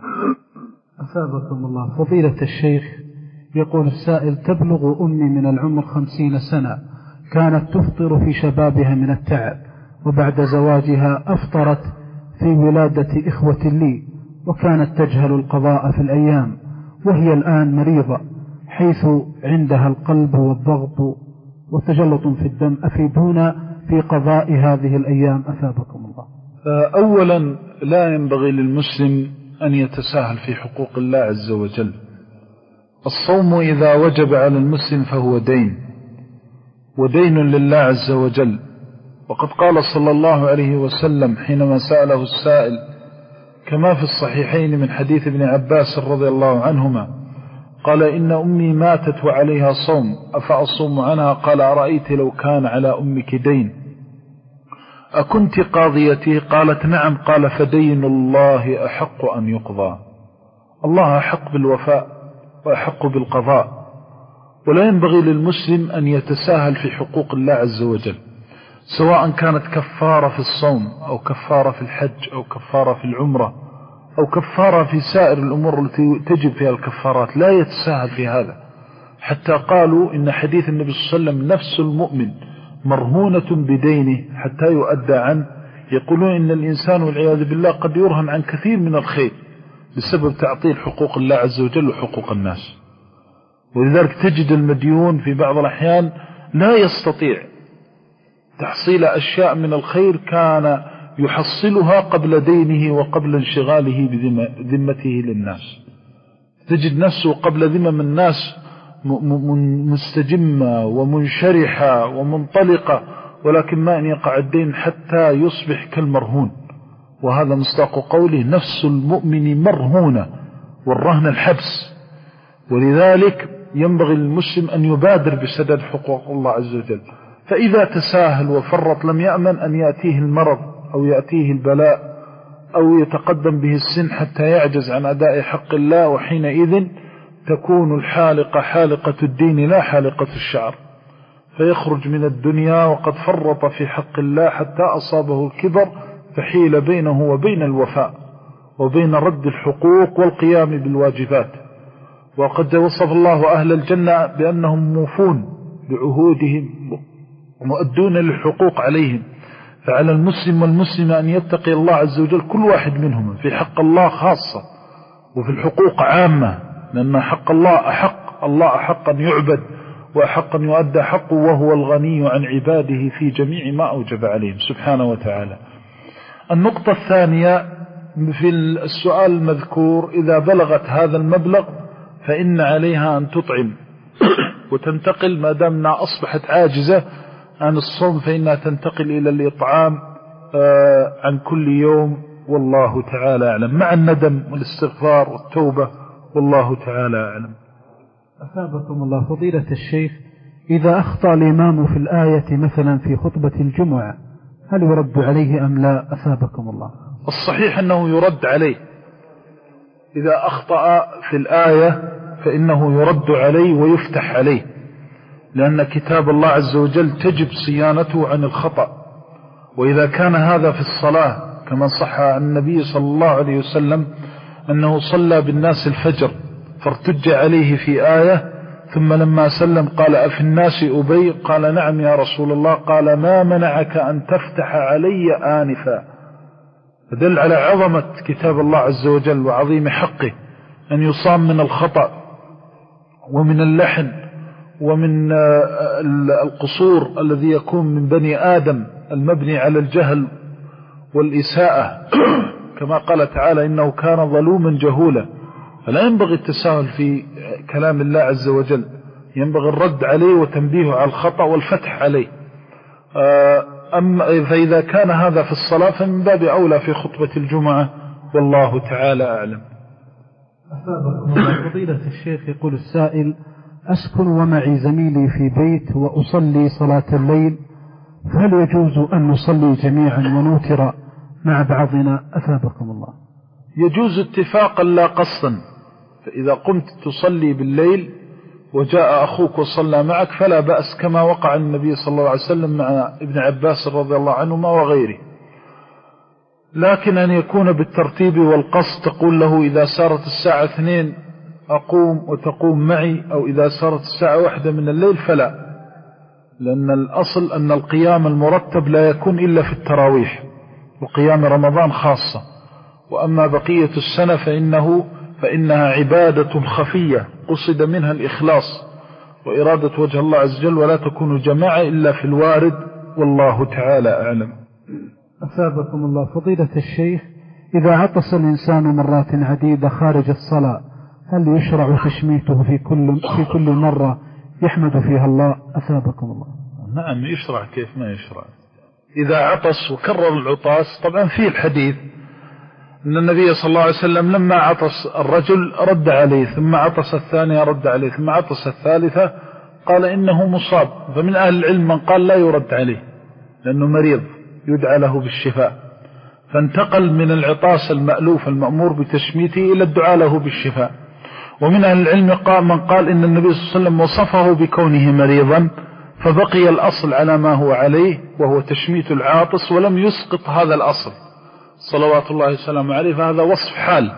أثابكم الله. فضيلة الشيخ، يقول السائل: تبلغ أمي من العمر خمسين سنة، كانت تفطر في شبابها من التعب، وبعد زواجها أفطرت في ولادة إخوة لي، وكانت تجهل القضاء في الأيام، وهي الآن مريضة حيث عندها القلب والضغط وتجلط في الدم، أفيدونا في قضاء هذه الأيام أثابكم الله. أولا لا ينبغي للمسلم أن يتساهل في حقوق الله عز وجل. الصوم إذا وجب على المسلم فهو دين، ودين لله عز وجل. وقد قال صلى الله عليه وسلم حينما سأله السائل كما في الصحيحين من حديث ابن عباس رضي الله عنهما، قال: إن أمي ماتت وعليها صوم أفأصوم عنها؟ قال: أرأيت لو كان على أمك دين أكنت قاضيته؟ قالت: نعم. قال: فدين الله أحق أن يقضى. الله أحق بالوفاء وأحق بالقضاء، ولا ينبغي للمسلم أن يتساهل في حقوق الله عز وجل، سواء كانت كفارة في الصوم أو كفارة في الحج أو كفارة في العمرة أو كفارة في سائر الأمور التي تجب فيها الكفارات. لا يتساهل في هذا، حتى قالوا إن حديث النبي صلى الله عليه وسلم: نفس المؤمن مرهونة بدينه حتى يؤدى عنه. يقولون إن الإنسان والعياذ بالله قد يرهن عن كثير من الخير بسبب تعطيل حقوق الله عز وجل وحقوق الناس. ولذلك تجد المديون في بعض الأحيان لا يستطيع تحصيل أشياء من الخير كان يحصلها قبل دينه وقبل انشغاله بذمته للناس. تجد نفسه قبل ذمم الناس مستجمة ومنشرحة ومنطلقة، ولكن ما أن يقع الدين حتى يصبح كالمرهون. وهذا مصداق قوله: نفس المؤمن مرهونة، والرهن الحبس. ولذلك ينبغي للمسلم أن يبادر بسداد حقوق الله عز وجل. فإذا تساهل وفرط لم يأمن أن يأتيه المرض أو يأتيه البلاء أو يتقدم به السن حتى يعجز عن أداء حق الله، وحينئذ تكون الحالقة حالقة الدين لا حالقة الشعر، فيخرج من الدنيا وقد فرط في حق الله حتى أصابه الكبر، فحيل بينه وبين الوفاء وبين رد الحقوق والقيام بالواجبات. وقد وصف الله أهل الجنة بأنهم موفون بعهودهم ومؤدون للحقوق عليهم. فعلى المسلم والمسلم أن يتقي الله عز وجل كل واحد منهم في حق الله خاصة وفي الحقوق عامة، لأن حق الله أحق، الله أحق أن يعبد وأحق أن يؤدى حقه، وهو الغني عن عباده في جميع ما أوجب عليهم سبحانه وتعالى. النقطة الثانية في السؤال المذكور: إذا بلغت هذا المبلغ فإن عليها أن تطعم وتنتقل، ما دامنا أصبحت عاجزة عن الصوم فإنها تنتقل إلى الإطعام عن كل يوم، والله تعالى أعلم، مع الندم والاستغفار والتوبة، والله تعالى أعلم. أثابكم الله. فضيلة الشيخ، إذا أخطأ الإمام في الآية مثلا في خطبة الجمعة هل يرد عليه أم لا؟ أثابكم الله. الصحيح أنه يرد عليه. إذا أخطأ في الآية فإنه يرد عليه ويفتح عليه، لأن كتاب الله عز وجل تجب صيانته عن الخطأ. وإذا كان هذا في الصلاة كما صح عن النبي صلى الله عليه وسلم أنه صلى بالناس الفجر فارتج عليه في آية، ثم لما سلم قال: أفي الناس أبي؟ قال: نعم يا رسول الله. قال: ما منعك أن تفتح علي آنفا؟ فدل على عظمة كتاب الله عز وجل وعظيم حقه أن يصام من الخطأ ومن اللحن ومن القصور الذي يكون من بني آدم المبني على الجهل والإساءة كما قال تعالى: إنه كان ظلوما جهولا. فلا ينبغي التساهل في كلام الله عز وجل، ينبغي الرد عليه وتنبيه على الخطأ والفتح عليه. أما فإذا كان هذا في الصلاة فمن باب أولى في خطبة الجمعة، والله تعالى أعلم. فضيلة الشيخ، يقول السائل: أسكن ومعي زميلي في بيت وأصلي صلاة الليل، فهل يجوز أن نصلي جميعا ونوتر مع بعضنا؟ أثابكم الله. يجوز اتفاقا لا قصدا، فإذا قمت تصلي بالليل وجاء أخوك وصلى معك فلا بأس، كما وقع النبي صلى الله عليه وسلم مع ابن عباس رضي الله عنهما وغيره. لكن أن يكون بالترتيب والقصد، تقول له إذا صارت الساعة اثنين أقوم وتقوم معي، أو إذا صارت الساعة واحدة من الليل فلا، لأن الأصل أن القيام المرتب لا يكون إلا في التراويح وقيام رمضان خاصة، وأما بقية السنة فإنه فإنها عبادة خفية قصد منها الإخلاص وإرادة وجه الله عز وجل، ولا تكون جماعة إلا في الوارد، والله تعالى أعلم. أثابكم الله فضيلة الشيخ، إذا عطس الإنسان مرات عديدة خارج الصلاة هل يشرع تشميته في كل في كل مرة يحمد فيها الله؟ أثابكم الله. نعم يشرع، كيف ما يشرع؟ إذا عطس وكرر العطاس، طبعا فيه الحديث أن النبي صلى الله عليه وسلم لما عطس الرجل رد عليه، ثم عطس الثانية رد عليه، ثم عطس الثالثة قال إنه مصاب، فمن أهل العلم من قال لا يرد عليه لأنه مريض يدعى له بالشفاء، فانتقل من العطاس المألوف المأمور بتشميته إلى الدعاء له بالشفاء. ومن أهل العلم قال من قال إن النبي صلى الله عليه وسلم وصفه بكونه مريضا فبقي الأصل على ما هو عليه وهو تشميت العاطس، ولم يسقط هذا الأصل صلوات الله وسلامه عليه، فهذا وصف حال.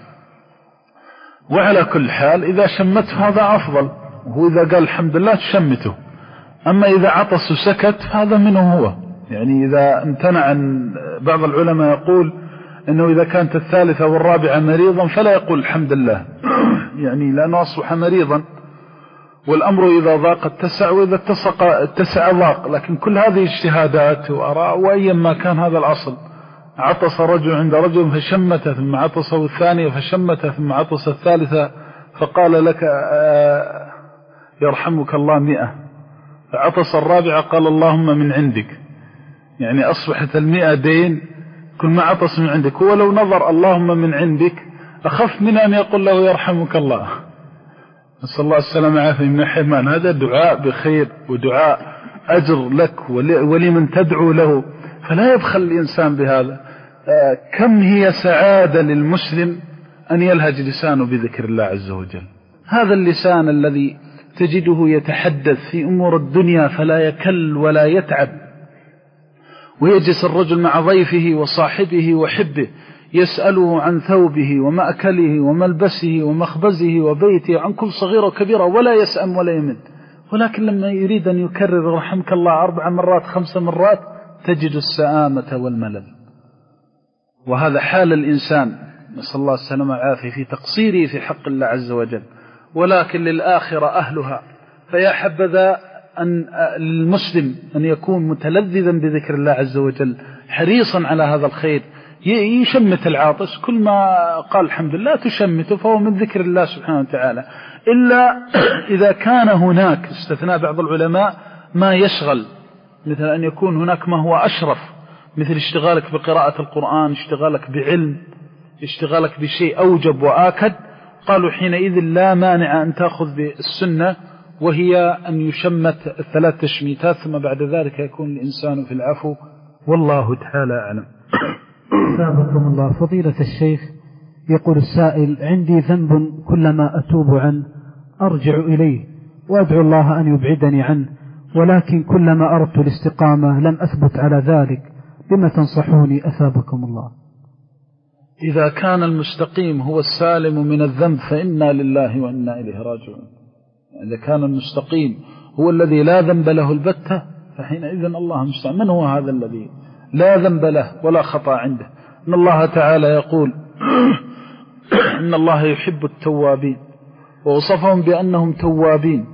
وعلى كل حال إذا شمته هذا أفضل، وهو إذا قال الحمد لله تشمته. أما إذا عطس وسكت فهذا منه هو، يعني إذا امتنع عن، بعض العلماء يقول أنه إذا كانت الثالثة والرابعة مريضا فلا يقول الحمد لله يعني لأنه أصبح مريضا، والأمر إذا ضاق اتسع، وإذا اتسع ضاق. لكن كل هذه اجتهادات وأراء، وأيا ما كان هذا الأصل. عطس رجل عند رجل فشمته، ثم عطسه الثانية فشمته، ثم عطس الثالثة فقال لك آه يرحمك الله مئة، فعطس الرابعة قال اللهم من عندك، يعني أصبحت المئة دين كل ما عطس من عندك. هو لو نظر اللهم من عندك أخف من أن يقول له يرحمك الله، نسأل الله السلامة عافية من الحرمان. هذا دعاء بخير ودعاء أجر لك ولمن تدعو له، فلا يبخل الإنسان بهذا. كم هي سعادة للمسلم أن يلهج لسانه بذكر الله عز وجل، هذا اللسان الذي تجده يتحدث في أمور الدنيا فلا يكل ولا يتعب، ويجلس الرجل مع ضيفه وصاحبه وحبه يسأله عن ثوبه ومأكله وملبسه ومخبزه وبيته، عن كل صغيرة وكبيرة، ولا يسأم ولا يمد. ولكن لما يريد أن يكرر رحمك الله أربع مرات خمس مرات تجد السآمة والملل، وهذا حال الإنسان، نسأل الله السلامة والعافية، في تقصيره في حق الله عز وجل. ولكن للآخرة أهلها، فيا حبذا أن المسلم أن يكون متلذذا بذكر الله عز وجل، حريصا على هذا الخير، يشمت العاطس، كل ما قال الحمد لله تشمته، فهو من ذكر الله سبحانه وتعالى. إلا إذا كان هناك استثناء بعض العلماء ما يشغل، مثل أن يكون هناك ما هو أشرف، مثل اشتغالك بقراءة القرآن، اشتغالك بعلم، اشتغالك بشيء أوجب وآكد، قالوا حينئذ لا مانع أن تأخذ بالسنة، وهي أن يشمت الثلاث تشميتات، ثم بعد ذلك يكون الإنسان في العفو، والله تعالى أعلم. ثابتكم الله فضيلة الشيخ. يقول السائل: عندي ذنب كلما أتوب عنه أرجع إليه وأدعو الله أن يبعدني عنه، ولكن كلما أردت الاستقامة لم أثبت على ذلك، بما تنصحوني أثابكم الله؟ إذا كان المستقيم هو السالم من الذنب فإنا لله وإنا إليه راجعون. إذا كان المستقيم هو الذي لا ذنب له البتة فحينئذ الله المستعان. من هو هذا الذي لا ذنب له ولا خطأ عنده؟ إن الله تعالى يقول إن الله يحب التوابين، ووصفهم بأنهم توابين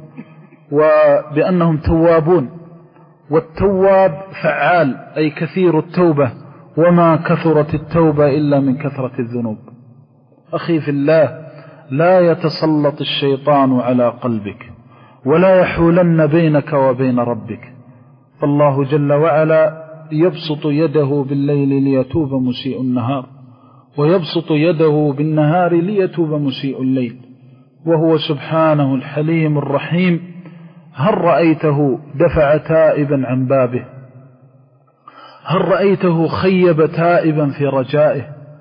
وبأنهم توابون. والتواب فعال أي كثير التوبة، وما كثرت التوبة إلا من كثرة الذنوب. أخي في الله، لا يتسلط الشيطان على قلبك ولا يحولن بينك وبين ربك، فالله جل وعلا يبسط يده بالليل ليتوب مسيء النهار، ويبسط يده بالنهار ليتوب مسيء الليل، وهو سبحانه الحليم الرحيم. هل رأيته دفع تائبا عن بابه؟ هل رأيته خيب تائبا في رجائه؟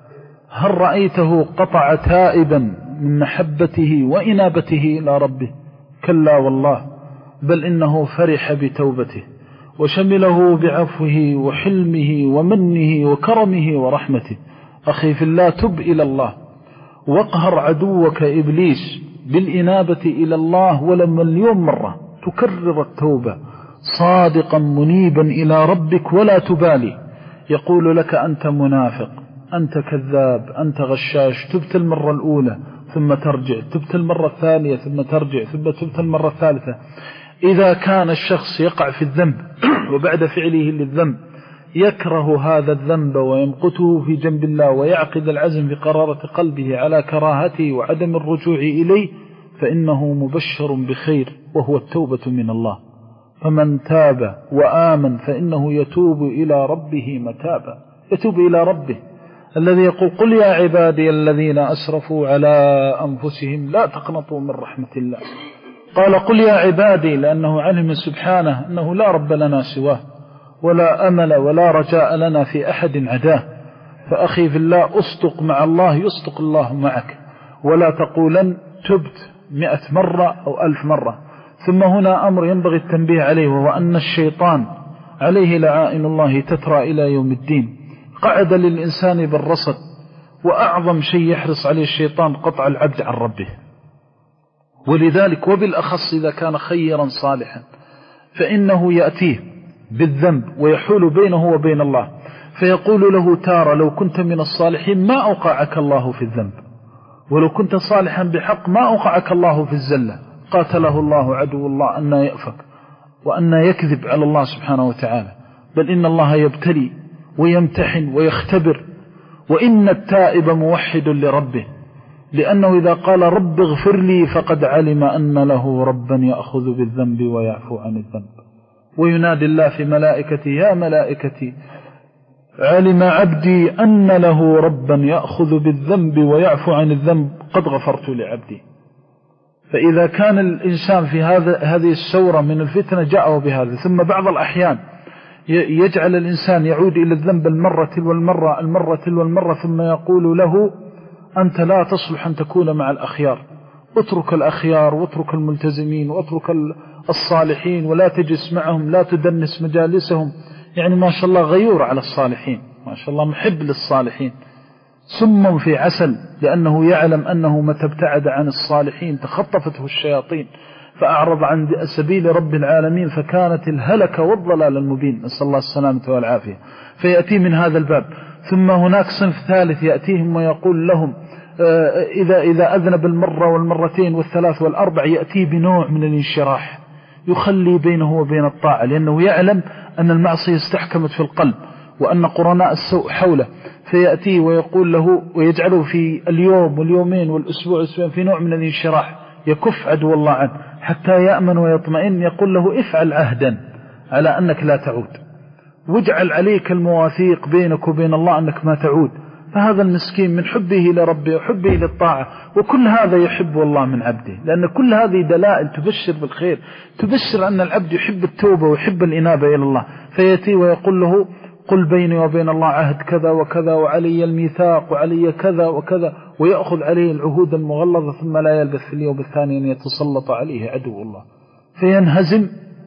هل رأيته قطع تائبا من محبته وإنابته إلى ربه؟ كلا والله، بل إنه فرح بتوبته وشمله بعفوه وحلمه ومنه وكرمه ورحمته. أخي في الله، تب إلى الله واقهر عدوك إبليس بالإنابة إلى الله ولو مليون مرة، تكرر التوبة صادقا منيبا إلى ربك ولا تبالي. يقول لك أنت منافق، أنت كذاب، أنت غشاش، تبت المرة الأولى ثم ترجع، تبت المرة الثانية ثم ترجع، ثم تبت المرة الثالثة. إذا كان الشخص يقع في الذنب وبعد فعله للذنب يكره هذا الذنب ويمقته في جنب الله ويعقد العزم في قرارة قلبه على كراهته وعدم الرجوع إليه، فإنه مبشر بخير، وهو التوبة من الله. فمن تاب وآمن فإنه يتوب إلى ربه متابا، يتوب إلى ربه الذي يقول قل يا عبادي الذين أسرفوا على أنفسهم لا تقنطوا من رحمة الله. قال قل يا عبادي لأنه علم سبحانه أنه لا رب لنا سواه، ولا أمل ولا رجاء لنا في أحد عداه. فأخي في الله، أصدق مع الله يصدق الله معك، ولا تقولن تبت مئة مرة أو ألف مرة. ثم هنا أمر ينبغي التنبيه عليه، وهو أن الشيطان عليه لعائن الله تترى إلى يوم الدين، قعد للإنسان بالرصد، وأعظم شيء يحرص عليه الشيطان قطع العبد عن ربه. ولذلك وبالأخص إذا كان خيرا صالحا فإنه يأتيه بالذنب ويحول بينه وبين الله، فيقول له تارة لو كنت من الصالحين ما أوقعك الله في الذنب، ولو كنت صالحا بحق ما أوقعك الله في الزلة. قاتله الله عدو الله أن يأفك وأن يكذب على الله سبحانه وتعالى، بل إن الله يبتلي ويمتحن ويختبر. وإن التائب موحد لربه، لأنه إذا قال رب اغفر لي فقد علم أن له ربا يأخذ بالذنب ويعفو عن الذنب. وينادي الله في ملائكته يا ملائكتي علم عبدي أن له ربا يأخذ بالذنب ويعفو عن الذنب قد غفرت لعبدي. فإذا كان الإنسان في هذا هذه السورة من الفتنة جاءه بهذا، ثم بعض الأحيان يجعل الإنسان يعود إلى الذنب المرة والمرة المرة والمرة، ثم يقول له أنت لا تصلح أن تكون مع الأخيار، اترك الأخيار واترك الملتزمين واترك الصالحين ولا تجلس معهم، لا تدنس مجالسهم. يعني ما شاء الله غيور على الصالحين، ما شاء الله محب للصالحين، سم في عسل، لأنه يعلم أنه متى ابتعد عن الصالحين تخطفته الشياطين فأعرض عن سبيل رب العالمين، فكانت الهلكة والضلال المبين، نسأل الله السلامة والعافية. فيأتي من هذا الباب. ثم هناك صنف ثالث يأتيهم ويقول لهم إذا, إذا أذنب المرة والمرتين والثلاث والأربع يأتي بنوع من الانشراح يخلي بينه وبين الطاعة، لأنه يعلم أن المعصية استحكمت في القلب وأن قرناء السوء حوله، فيأتي ويقول له ويجعله في اليوم واليومين والأسبوع في نوع من الانشراح يكف عدو الله عنه حتى يأمن ويطمئن. يقول له افعل عهدا على أنك لا تعود، واجعل عليك المواثيق بينك وبين الله أنك ما تعود. فهذا المسكين من حبه لربه وحبه للطاعة، وكل هذا يحب الله من عبده، لأن كل هذه دلائل تبشر بالخير، تبشر أن العبد يحب التوبة ويحب الإنابة إلى الله. فيأتي ويقول له قل بيني وبين الله عهد كذا وكذا وعلي الميثاق وعلي كذا وكذا، ويأخذ عليه العهود المغلظة، ثم لا يلبث في اليوم الثاني أن يتسلط عليه عدو الله فينهزم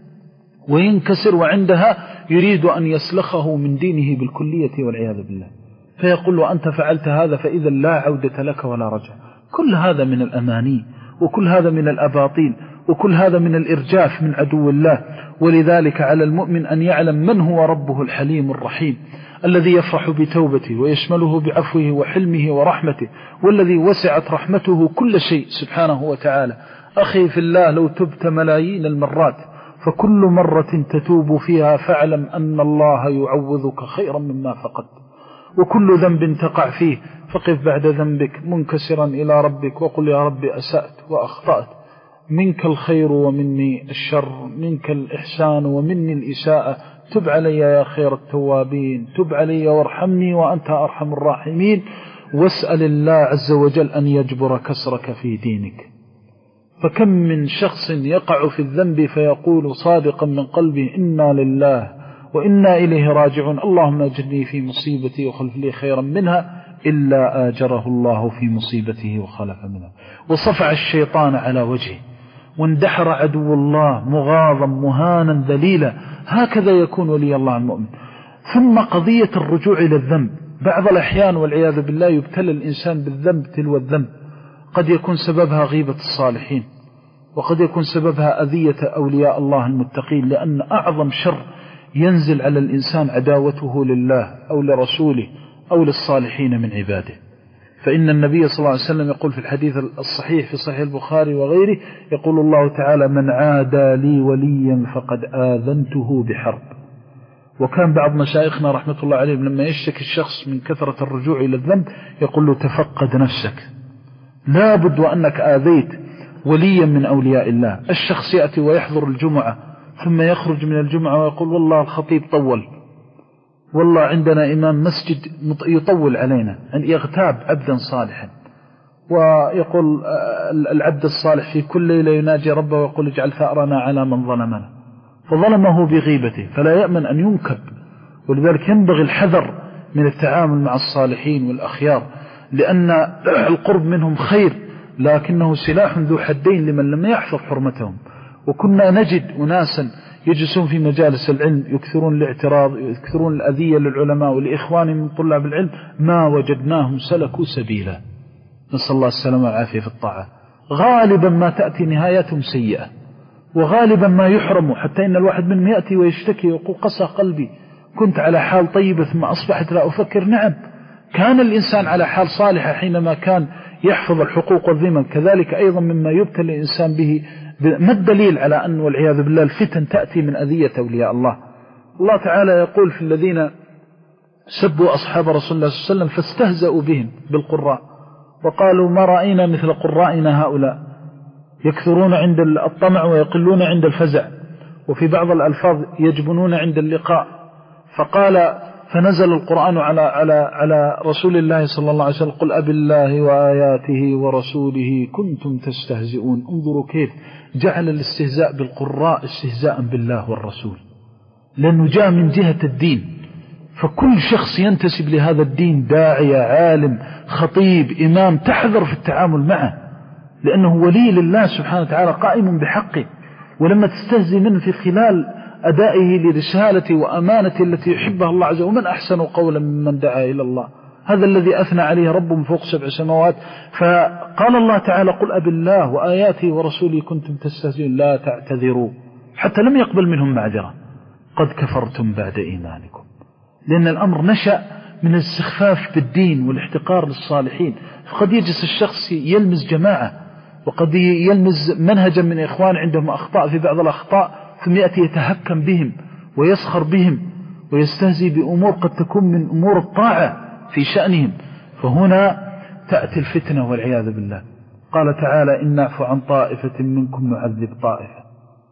وينكسر، وعندها يريد أن يسلخه من دينه بالكلية والعياذ بالله. فيقول له أنت فعلت هذا فإذا لا عودة لك ولا رجع. كل هذا من الأماني، وكل هذا من الأباطيل، وكل هذا من الإرجاف من عدو الله. ولذلك على المؤمن أن يعلم من هو ربه الحليم الرحيم، الذي يفرح بتوبته ويشمله بعفوه وحلمه ورحمته، والذي وسعت رحمته كل شيء سبحانه وتعالى. أخي في الله، لو تبت ملايين المرات فكل مرة تتوب فيها فاعلم أن الله يعوضك خيرا مما فقدت. وكل ذنب تقع فيه فقف بعد ذنبك منكسرا إلى ربك وقل يا رب أسأت وأخطأت، منك الخير ومني الشر، منك الإحسان ومني الإساءة، تب علي يا خير التوابين، تب علي وارحمني وأنت أرحم الراحمين. واسأل الله عز وجل أن يجبر كسرك في دينك. فكم من شخص يقع في الذنب فيقول صادقا من قلبه إنا لله وإنا إليه راجعون، اللهم أجرني في مصيبتي وخلف لي خيرا منها إلا آجره الله في مصيبته وخلف منها، وصفع الشيطان على وجهه، واندحر عدو الله مغاضا مهانا ذليلا. هكذا يكون ولي الله المؤمن. ثم قضية الرجوع إلى الذنب، بعض الأحيان والعياذ بالله يبتلى الإنسان بالذنب تلو الذنب، قد يكون سببها غيبة الصالحين، وقد يكون سببها أذية أولياء الله المتقين، لأن أعظم شر ينزل على الإنسان عداوته لله أو لرسوله أو للصالحين من عباده. فإن النبي صلى الله عليه وسلم يقول في الحديث الصحيح في صحيح البخاري وغيره، يقول الله تعالى: من عادى لي وليا فقد آذنته بحرب. وكان بعض مشايخنا رحمة الله عليهم لما يشتكي الشخص من كثرة الرجوع إلى الذنب يقول له: تفقد نفسك، لا بد وأنك آذيت وليا من أولياء الله. الشخص يأتي ويحضر الجمعة ثم يخرج من الجمعة ويقول: والله الخطيب طول، والله عندنا إمام مسجد يطول علينا، أن يغتاب عبدا صالحا. ويقول العبد الصالح في كل ليلة يناجي ربه ويقول: اجعل ثأرنا على من ظلمنا، فظلمه بغيبته، فلا يأمن أن ينكب. ولذلك ينبغي الحذر من التعامل مع الصالحين والأخيار، لأن القرب منهم خير، لكنه سلاح ذو حدين لمن لم يحفظ حرمتهم. وكنا نجد أناسا يجلسون في مجالس العلم يكثرون الاعتراض، يكثرون الأذية للعلماء ولإخوانهم من طلاب العلم، ما وجدناهم سلكوا سبيلا. نسأل الله السلامة والعافية في الطاعة. غالبا ما تأتي نهايتهم سيئة، وغالبا ما يحرموا، حتى إن الواحد منهم يأتي ويشتكي ويقول: قسى قلبي، كنت على حال طيبة ثم أصبحت لا أفكر. نعم، كان الإنسان على حال صالحة حينما كان يحفظ الحقوق والذمم، كذلك أيضا مما يبتلى الإنسان به. ما الدليل على أن والعياذ بالله الفتن تأتي من أذية أولياء الله؟ الله تعالى يقول في الذين سبوا أصحاب رسول الله صلى الله عليه وسلم فاستهزأوا بهم بالقراء وقالوا: ما رأينا مثل قرائنا هؤلاء، يكثرون عند الطمع ويقلون عند الفزع، وفي بعض الألفاظ يجبنون عند اللقاء. فقال فنزل القرآن على على على رسول الله صلى الله عليه وسلم: قل أب الله وآياته ورسوله كنتم تستهزئون. انظروا كيف جعل الاستهزاء بالقراء استهزاء بالله والرسول، لأنه جاء من جهة الدين. فكل شخص ينتسب لهذا الدين، داعية، عالم، خطيب، إمام، تحذر في التعامل معه، لأنه ولي لله سبحانه وتعالى قائم بحقه. ولما تستهزئ منه في خلال أدائه لرسالته وأمانته التي يحبها الله عز وجل: ومن أحسن قولا ممن دعا إلى الله، هذا الذي أثنى عليه ربه من فوق سبع سماوات. فقال الله تعالى: قل أب الله وآياته ورسوله كنتم تستهزئون لا تعتذروا، حتى لم يقبل منهم معذرة، قد كفرتم بعد إيمانكم. لأن الأمر نشأ من الاستخفاف بالدين والاحتقار للصالحين. فقد يجلس الشخص يلمز جماعة، وقد يلمز منهجا من إخوان عندهم أخطاء في بعض الأخطاء، ثم يأتي يتهكم بهم ويسخر بهم ويستهزي بأمور قد تكون من أمور الطاعة في شأنهم. فهنا تأتي الفتنة والعياذ بالله. قال تعالى: إن نعفو عن طائفة منكم نعذب طائفة.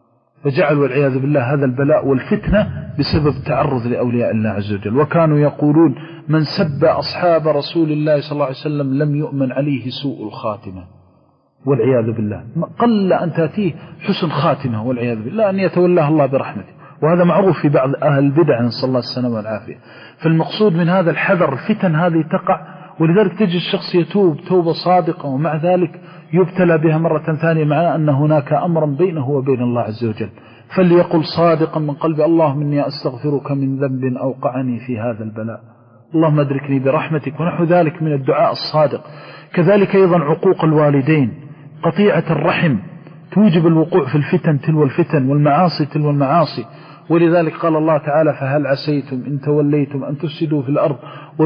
فجعل والعياذ بالله هذا البلاء والفتنة بسبب تعرض لأولياء الله عز وجل. وكانوا يقولون: من سب أصحاب رسول الله صلى الله عليه وسلم لم يؤمن عليه سوء الخاتمة، والعياذ بالله. قل أن تأتيه حسن خاتمة والعياذ بالله، أن يتولاه الله برحمته. وهذا معروف في بعض أهل البدع، نسأل الله السلامة والعافية. فالمقصود من هذا الحذر، الفتن هذه تقع، ولذلك تجد الشخص يتوب توبة صادقة، ومع ذلك يبتلى بها مرة ثانية، مع أن هناك أمرا بينه وبين الله عز وجل. فليقل صادقا من قلب: اللهم إني أستغفرك من ذنب أوقعني في هذا البلاء، اللهم أدركني برحمتك، ونحو ذلك من الدعاء الصادق. كذلك أيضا عقوق الوالدين، قطيعة الرحم، توجب الوقوع في الفتن تلو الفتن والمعاصي تلو المعاصي. ولذلك قال الله تعالى: فهل عسيتم إن توليتم أن تفسدوا في الأرض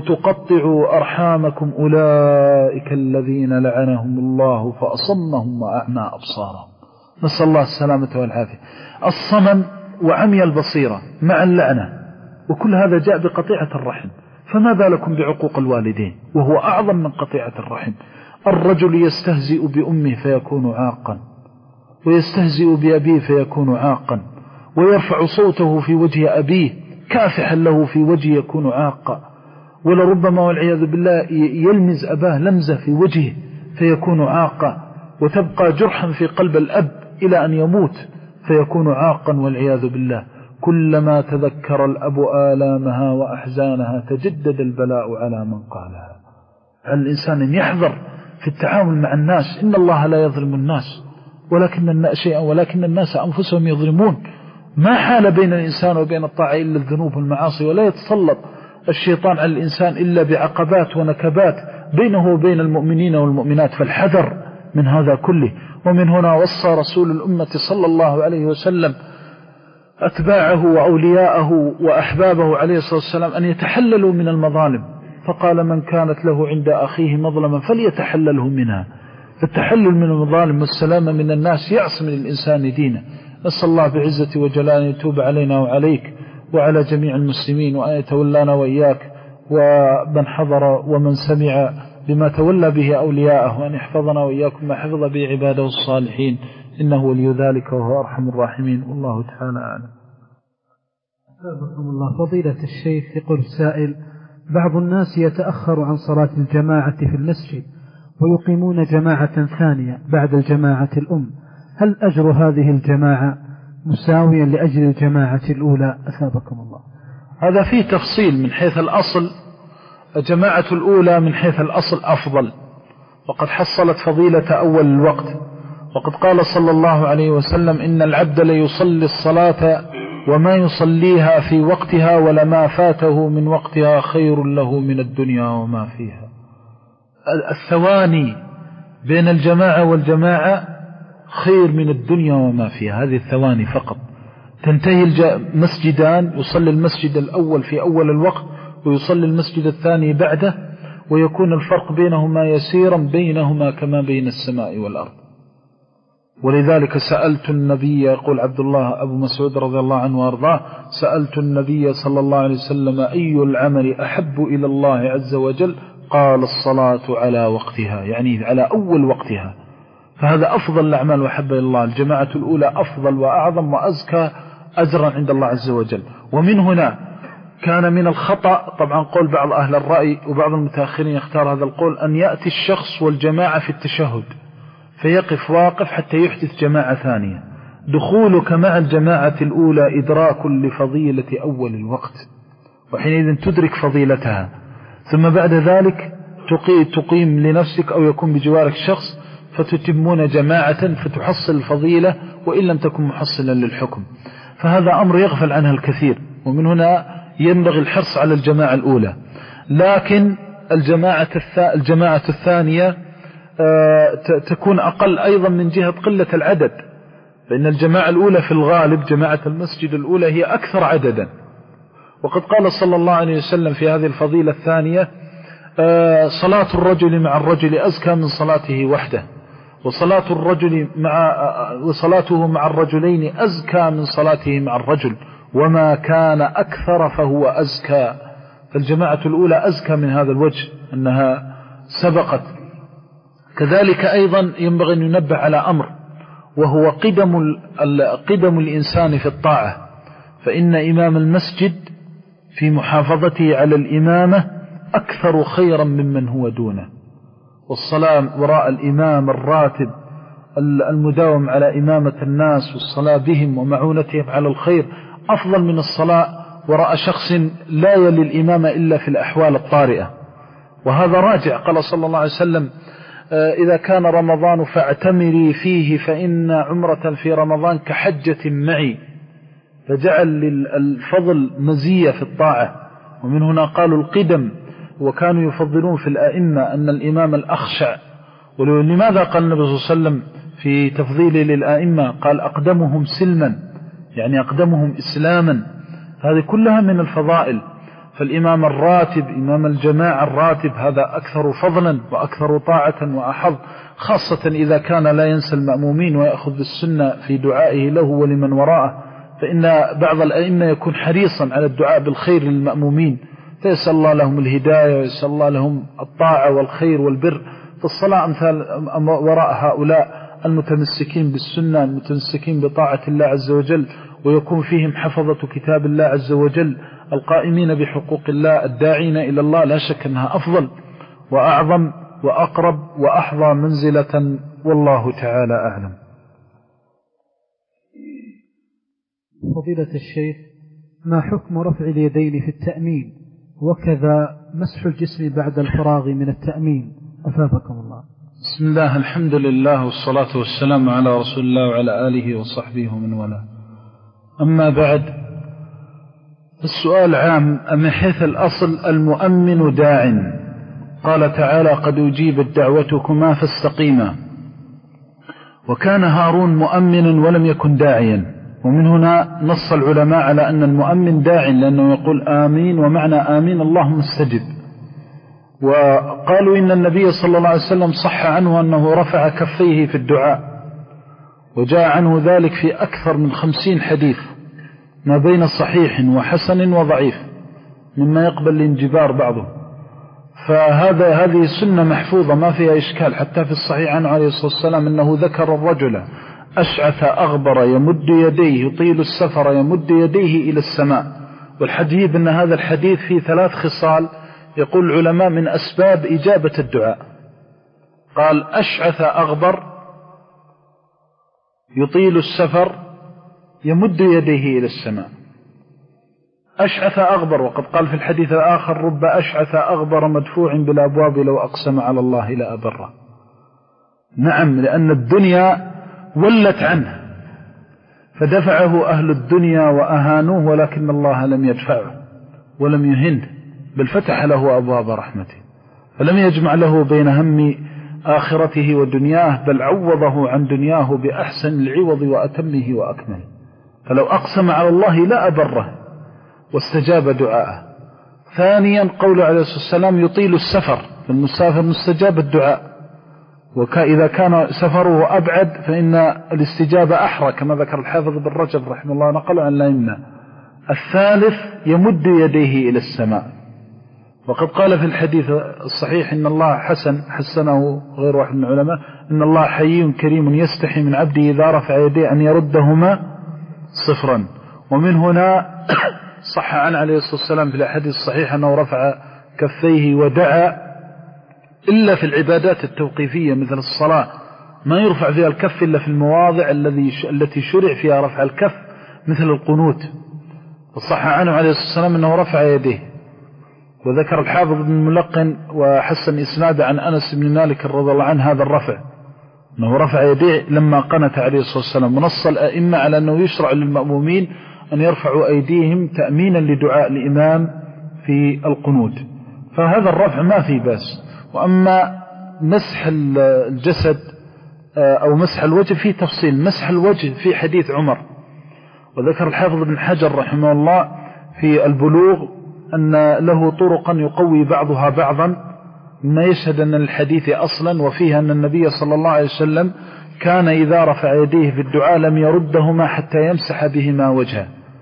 وتقطعوا أرحامكم أولئك الذين لعنهم الله فأصمهم وأعمى أبصارهم. نسأل الله السلامة والعافية. الصمم وعمي البصيرة مع اللعنة، وكل هذا جاء بقطيعة الرحم. فما بالكم بعقوق الوالدين، وهو أعظم من قطيعة الرحم. الرجل يستهزئ بأمه فيكون عاقا، ويستهزئ بأبيه فيكون عاقا، ويرفع صوته في وجه أبيه كافحا له في وجه يكون عاقا، ولربما والعياذ بالله يلمز أباه لمزة في وجهه فيكون عاقا، وتبقى جرحا في قلب الأب إلى أن يموت فيكون عاقا والعياذ بالله. كلما تذكر الأب آلامها وأحزانها تجدد البلاء على من قالها. على الإنسان أن يحذر في التعامل مع الناس. إن الله لا يظلم الناس ولكن الناس شيئا ولكن الناس أنفسهم يظلمون. ما حال بين الإنسان وبين الطاعة إلا الذنوب والمعاصي، ولا يتسلط الشيطان على الإنسان إلا بعقبات ونكبات بينه وبين المؤمنين والمؤمنات، فالحذر من هذا كله. ومن هنا وصى رسول الأمة صلى الله عليه وسلم أتباعه وأولياءه وأحبابه عليه الصلاة والسلام أن يتحللوا من المظالم، فقال من كانت له عند أخيه مظلما فليتحلله منها. فالتحلل من المظالم والسلامة من الناس يعصم الإنسان دينه. نسأل الله بعزة وجلاله أن يتوب علينا وعليك وعلى جميع المسلمين، وأن يتولانا وإياك ومن حضر ومن سمع بما تولى به أولياءه، وأن يحفظنا وإياكم ما حفظ به عباده الصالحين، إنه ولي ذلك وهو أرحم الراحمين، والله تعالى أعلم. أثابكم الله. فضيلة الشيخ، يقول السائل: بعض الناس يتأخر عن صلاة الجماعة في المسجد ويقيمون جماعة ثانية بعد الجماعة الأم، هل أجر هذه الجماعة مساويا لأجر الجماعة الأولى؟ أثابكم الله. هذا فيه تفصيل. من حيث الأصل الجماعة الأولى من حيث الأصل أفضل، وقد حصلت فضيلة أول الوقت، وقد قال صلى الله عليه وسلم: إن العبد ليصلي الصلاة وما يصليها في وقتها ولما فاته من وقتها خير له من الدنيا وما فيها. الثواني بين الجماعة والجماعة خير من الدنيا وما فيها. هذه الثواني فقط. تنتهي المسجدان، يصلي المسجد الأول في أول الوقت ويصلي المسجد الثاني بعده، ويكون الفرق بينهما يسيرا بينهما كما بين السماء والأرض. ولذلك سألت النبي، يقول عبد الله أبو مسعود رضي الله عنه وأرضاه: سألت النبي صلى الله عليه وسلم أي العمل أحب إلى الله عز وجل؟ قال: الصلاة على وقتها، يعني على أول وقتها. فهذا أفضل الأعمال وحب إلى الله. الجماعة الأولى أفضل وأعظم وأزكى أجرا عند الله عز وجل. ومن هنا كان من الخطأ، طبعا قول بعض أهل الرأي وبعض المتأخرين يختار هذا القول، أن يأتي الشخص والجماعة في التشهد فيقف واقف حتى يحدث جماعة ثانية. دخولك مع الجماعة الأولى إدراك لفضيلة أول الوقت، وحينئذ تدرك فضيلتها، ثم بعد ذلك تقيم لنفسك أو يكون بجوارك شخص فتتمون جماعة فتحصل الفضيلة وإن لم تكن محصلا للحكم. فهذا أمر يغفل عنها الكثير، ومن هنا ينبغي الحرص على الجماعة الأولى. لكن الجماعة الجماعة الثانية تكون أقل أيضا من جهة قلة العدد، فإن الجماعة الأولى في الغالب جماعة المسجد الأولى هي أكثر عددا. وقد قال صلى الله عليه وسلم في هذه الفضيلة الثانية: صلاة الرجل مع الرجل أزكى من صلاته وحده، وصلاة الرجل مع وصلاته مع الرجلين أزكى من صلاته مع الرجل، وما كان أكثر فهو أزكى. فالجماعة الأولى أزكى من هذا الوجه أنها سبقت. كذلك أيضا ينبغي أن ينبه على أمر، وهو قدم قدم الإنسان في الطاعة. فإن إمام المسجد في محافظته على الإمامة أكثر خيرا ممن هو دونه، والصلاة وراء الإمام الراتب المداوم على إمامة الناس والصلاة بهم ومعونتهم على الخير أفضل من الصلاة وراء شخص لا يلي الإمامة إلا في الأحوال الطارئة. وهذا راجع. قال صلى الله عليه وسلم: إذا كان رمضان فاعتمري فيه فإن عمرة في رمضان كحجة معي، فجعل الفضل مزية في الطاعة. ومن هنا قالوا القدم، وكانوا يفضلون في الأئمة أن الإمام الأخشع. ولماذا قال النبي صلى الله عليه وسلم في تفضيله للأئمة قال أقدمهم سلما، يعني أقدمهم إسلاما؟ هذه كلها من الفضائل. فالإمام الراتب، إمام الجماعة الراتب، هذا أكثر فضلا وأكثر طاعة وأحظ، خاصة إذا كان لا ينسى المأمومين ويأخذ بالسنة في دعائه له ولمن وراءه. فإن بعض الأئمة يكون حريصا على الدعاء بالخير للمأمومين، فيسأل الله لهم الهداية ويسأل الله لهم الطاعة والخير والبر. فالصلاة أمثال وراء هؤلاء المتمسكين بالسنة، المتمسكين بطاعة الله عز وجل، ويكون فيهم حفظة كتاب الله عز وجل، القائمين بحقوق الله، الداعين إلى الله، لا شك أنها أفضل وأعظم وأقرب وأحظى منزلة، والله تعالى أعلم. فضيلة الشيخ، ما حكم رفع اليدين في التأمين وكذا مسح الجسم بعد الفراغ من التأمين أثابكم الله. بسم الله، الحمد لله والصلاة والسلام على رسول الله وعلى آله وصحبه ومن والاه. أما بعد، السؤال عام. من حيث الأصل المؤمن داع، قال تعالى قد أجيبت دعوتكما فاستقيما، وكان هارون مؤمنا ولم يكن داعيا، ومن هنا نص العلماء على أن المؤمن داع، لأنه يقول آمين، ومعنى آمين اللهم استجب. وقالوا إن النبي صلى الله عليه وسلم صح عنه أنه رفع كفيه في الدعاء، وجاء عنه ذلك في أكثر من خمسين حديث ما بين صحيح وحسن وضعيف، مما يقبل الانجبار بعضه. فهذا هذه سنة محفوظة ما فيها إشكال. حتى في الصحيح عنه عليه الصلاة والسلام أنه ذكر الرجل أشعث أغبر يمد يديه يطيل السفر يمد يديه إلى السماء. والحديث أن هذا الحديث فيه ثلاث خصال يقول العلماء من أسباب إجابة الدعاء. قال أشعث أغبر يطيل السفر يمد يديه إلى السماء. أشعث أغبر، وقد قال في الحديث الآخر رب أشعث أغبر مدفوع بالأبواب لو أقسم على الله لأبره. نعم، لأن الدنيا ولت عنه فدفعه أهل الدنيا وأهانوه، ولكن الله لم يدفعه ولم يهنه، بل فتح له أبواب رحمته، فلم يجمع له بين هم آخرته ودنياه، بل عوضه عن دنياه بأحسن العوض وأتمه وأكمله. فلو أقسم على الله لا أبره واستجاب دعاءه. ثانيا قول عليه الصلاة والسلام يطيل السفر، فالمسافر مستجاب الدعاء، وإذا كان سفره أبعد فإن الاستجابة أحرى، كما ذكر الحافظ بن رجب رحمه الله نقل عن الأئمة. الثالث يمد يديه إلى السماء، وقد قال في الحديث الصحيح إن الله حسن حسنه غير واحد من العلماء إن الله حيي كريم يستحي من عبده إذا رفع يديه أن يردهما صفرا. ومن هنا صح عن عليه الصلاة والسلام في الحديث الصحيح أنه رفع كفيه ودعا، إلا في العبادات التوقيفية مثل الصلاة ما يرفع فيها الكف إلا في المواضع التي شرع فيها رفع الكف مثل القنوت. وصح عنه عليه الصلاة والسلام أنه رفع يديه. وذكر الحافظ بن الملقن وحسن إسناد عن أنس بن مالك رضي الله عنه هذا الرفع، أنه رفع يديه لما قنت عليه الصلاة والسلام. ونص الأئمة على أنه يشرع للمأمومين أن يرفعوا أيديهم تأمينا لدعاء الإمام في القنوت، فهذا الرفع ما فيه بأس. وأما مسح الجسد أو مسح الوجه فيه تفصيل. مسح الوجه في حديث عمر، وذكر الحافظ بن حجر رحمه الله في البلوغ أن له طرقا يقوي بعضها بعضا، ما يشهد أن الحديث أصلا، وفيها أن النبي صلى الله عليه وسلم كان إذا رفع يديه في الدعاء لم يردهما حتى يمسح بهما وجهه.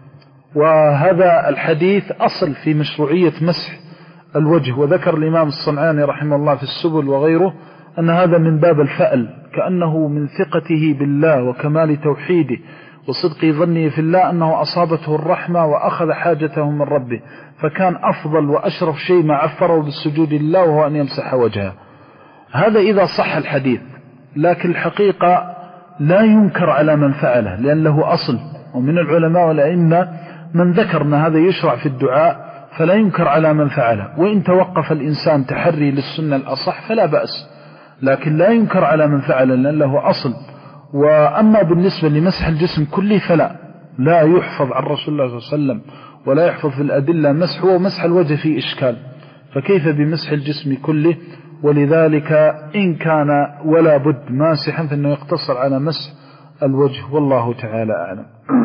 وهذا الحديث أصل في مشروعية مسح الوجه. وذكر الإمام الصنعاني رحمه الله في السبل وغيره أن هذا من باب الفأل، كأنه من ثقته بالله وكمال توحيده وصدق ظنه في الله أنه أصابته الرحمة وأخذ حاجته من ربه، فكان أفضل وأشرف شيء ما عفره بالسجود لله وهو أن يمسح وجهه. هذا إذا صح الحديث، لكن الحقيقة لا ينكر على من فعله لأن له أصل. ومن العلماء والأئمة من ذكر أن هذا يشرع في الدعاء فلا ينكر على من فعله، وإن توقف الإنسان تحري للسنة الأصح فلا بأس، لكن لا ينكر على من فعله لأن له أصل. وأما بالنسبة لمسح الجسم كله فلا لا يحفظ عن رسول الله صلى الله عليه وسلم ولا يحفظ في الأدلة مسحه، ومسح الوجه فيه إشكال، فكيف بمسح الجسم كله؟ ولذلك إن كان ولا بد ماسحا فإنه يقتصر على مسح الوجه، والله تعالى أعلم.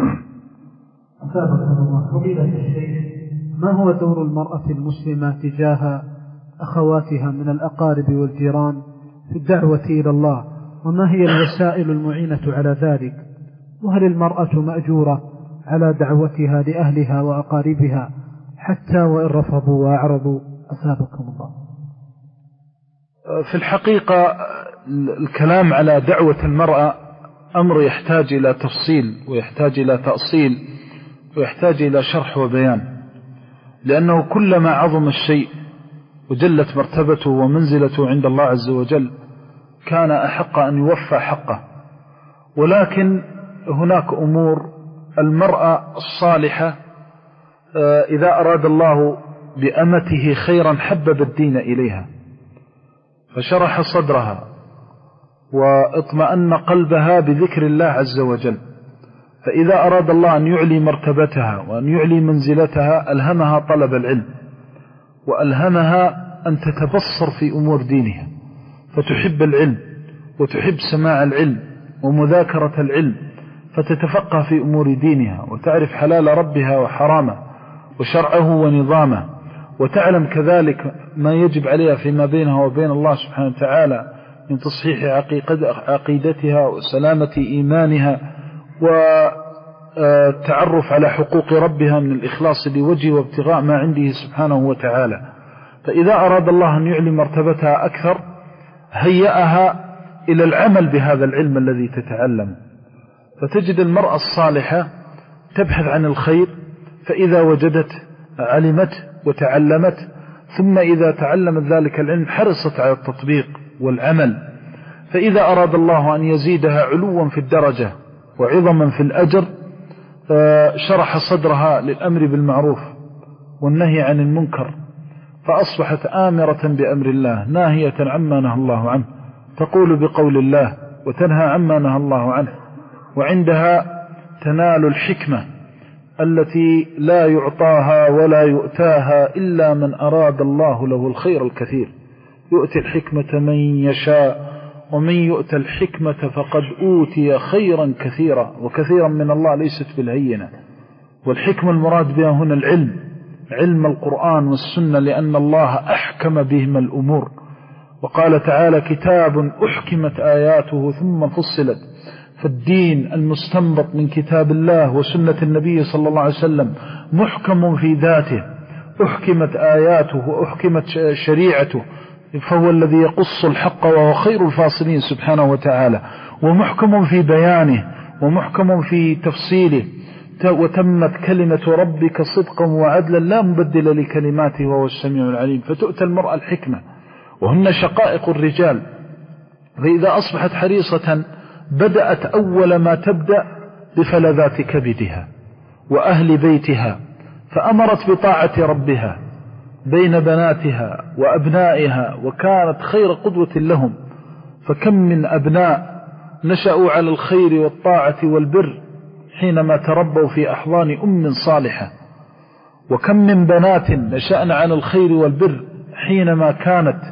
فضيلة الشيخ، ما هو دور المرأة المسلمة تجاه أخواتها من الأقارب والجيران في الدعوة إلى الله، وما هي الوسائل المعينة على ذلك؟ وهل المرأة مأجورة على دعوتها لأهلها وأقاربها حتى وإن رفضوا وأعرضوا؟ أثابكم الله. في الحقيقة الكلام على دعوة المرأة أمر يحتاج إلى تفصيل ويحتاج إلى تأصيل ويحتاج إلى شرح وبيان، لأنه كلما عظم الشيء وجلت مرتبته ومنزلته عند الله عز وجل كان أحق أن يوفى حقه. ولكن هناك أمور المرأة الصالحة إذا أراد الله بأمته خيرا حبب الدين إليها فشرح صدرها واطمأن قلبها بذكر الله عز وجل. فإذا أراد الله أن يعلي مرتبتها وأن يعلي منزلتها ألهمها طلب العلم، وألهمها أن تتبصر في أمور دينها فتحب العلم وتحب سماع العلم ومذاكرة العلم، فتتفقه في أمور دينها وتعرف حلال ربها وحرامه وشرعه ونظامه، وتعلم كذلك ما يجب عليها فيما بينها وبين الله سبحانه وتعالى من تصحيح عقيدتها وسلامة إيمانها وتعرف على حقوق ربها من الإخلاص لوجهه وابتغاء ما عنده سبحانه وتعالى. فإذا أراد الله أن يعلي مرتبتها أكثر هيأها إلى العمل بهذا العلم الذي تتعلم. فتجد المرأة الصالحة تبحث عن الخير، فإذا وجدت علمت وتعلمت، ثم إذا تعلمت ذلك العلم حرصت على التطبيق والعمل. فإذا أراد الله أن يزيدها علوا في الدرجة وعظما في الأجر شرح صدرها للأمر بالمعروف والنهي عن المنكر، فأصبحت آمرة بأمر الله ناهية عما نهى الله عنه، تقول بقول الله وتنهى عما نهى الله عنه. وعندها تنال الحكمة التي لا يعطاها ولا يؤتاها إلا من أراد الله له الخير الكثير. يؤتي الحكمة من يشاء ومن يؤتى الحكمة فقد أوتي خيرا كثيرا، وكثيرا من الله ليست بالهينة. والحكمة المراد بها هنا العلم، علم القرآن والسنة، لأن الله أحكم بهم الأمور. وقال تعالى كتاب أحكمت آياته ثم فصلت. فالدين المستنبط من كتاب الله وسنة النبي صلى الله عليه وسلم محكم في ذاته، أحكمت آياته وأحكمت شريعته، فهو الذي يقص الحق وهو خير الفاصلين سبحانه وتعالى، ومحكم في بيانه ومحكم في تفصيله. وتمت كلمة ربك صدقا وعدلا لا مبدل لكلماته وهو السميع العليم. فتؤتى المرأة الحكمة وهن شقائق الرجال، فإذا أصبحت حريصة بدأت أول ما تبدأ بفلذات كبدها وأهل بيتها، فأمرت بطاعة ربها بين بناتها وأبنائها، وكانت خير قدوة لهم. فكم من أبناء نشأوا على الخير والطاعة والبر حينما تربوا في أحضان أم صالحة، وكم من بنات نشأن على الخير والبر حينما كانت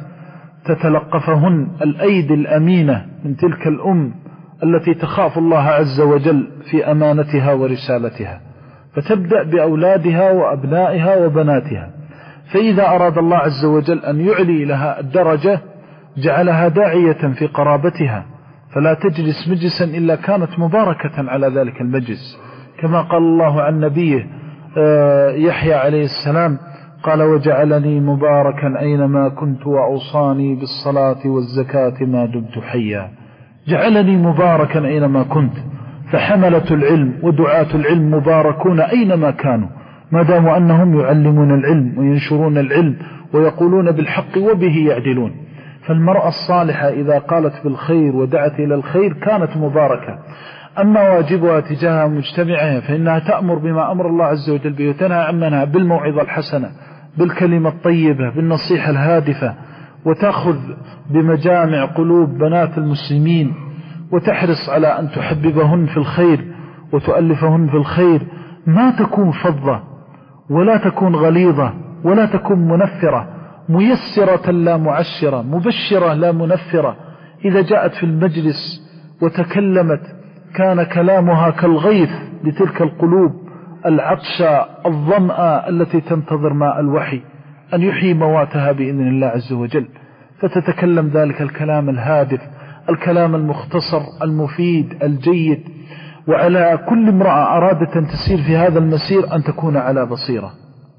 تتلقفهن الأيدي الأمينة من تلك الأم التي تخاف الله عز وجل في أمانتها ورسالتها. فتبدأ بأولادها وأبنائها وبناتها. فإذا أراد الله عز وجل أن يعلي لها الدرجة جعلها داعية في قرابتها، فلا تجلس مجلسا إلا كانت مباركة على ذلك المجلس، كما قال الله عن نبيه يحيى عليه السلام قال وجعلني مباركا أينما كنت وأوصاني بالصلاة والزكاة ما دمت حيا. جعلني مباركا أينما كنت. فحملة العلم ودعاة العلم مباركون أينما كانوا، ما داموا أنهم يعلمون العلم وينشرون العلم ويقولون بالحق وبه يعدلون. فالمرأة الصالحة إذا قالت بالخير ودعت إلى الخير كانت مباركة. أما واجبها تجاه مجتمعها فإنها تأمر بما أمر الله عز وجل به وتنهى عما بالموعظة الحسنة، بالكلمة الطيبة، بالنصيحة الهادفة، وتأخذ بمجامع قلوب بنات المسلمين وتحرص على أن تحببهن في الخير وتؤلفهن في الخير. ما تكون فظة ولا تكون غليظة ولا تكون منفرة، ميسرة لا معشرة، مبشرة لا منفرة. إذا جاءت في المجلس وتكلمت كان كلامها كالغيث لتلك القلوب العطشة الظمأة التي تنتظر ماء الوحي أن يحيي مواتها بإذن الله عز وجل. فتتكلم ذلك الكلام الهادف، الكلام المختصر المفيد الجيد. وعلى كل امرأة أرادت أن تسير في هذا المسير أن تكون على بصيرة.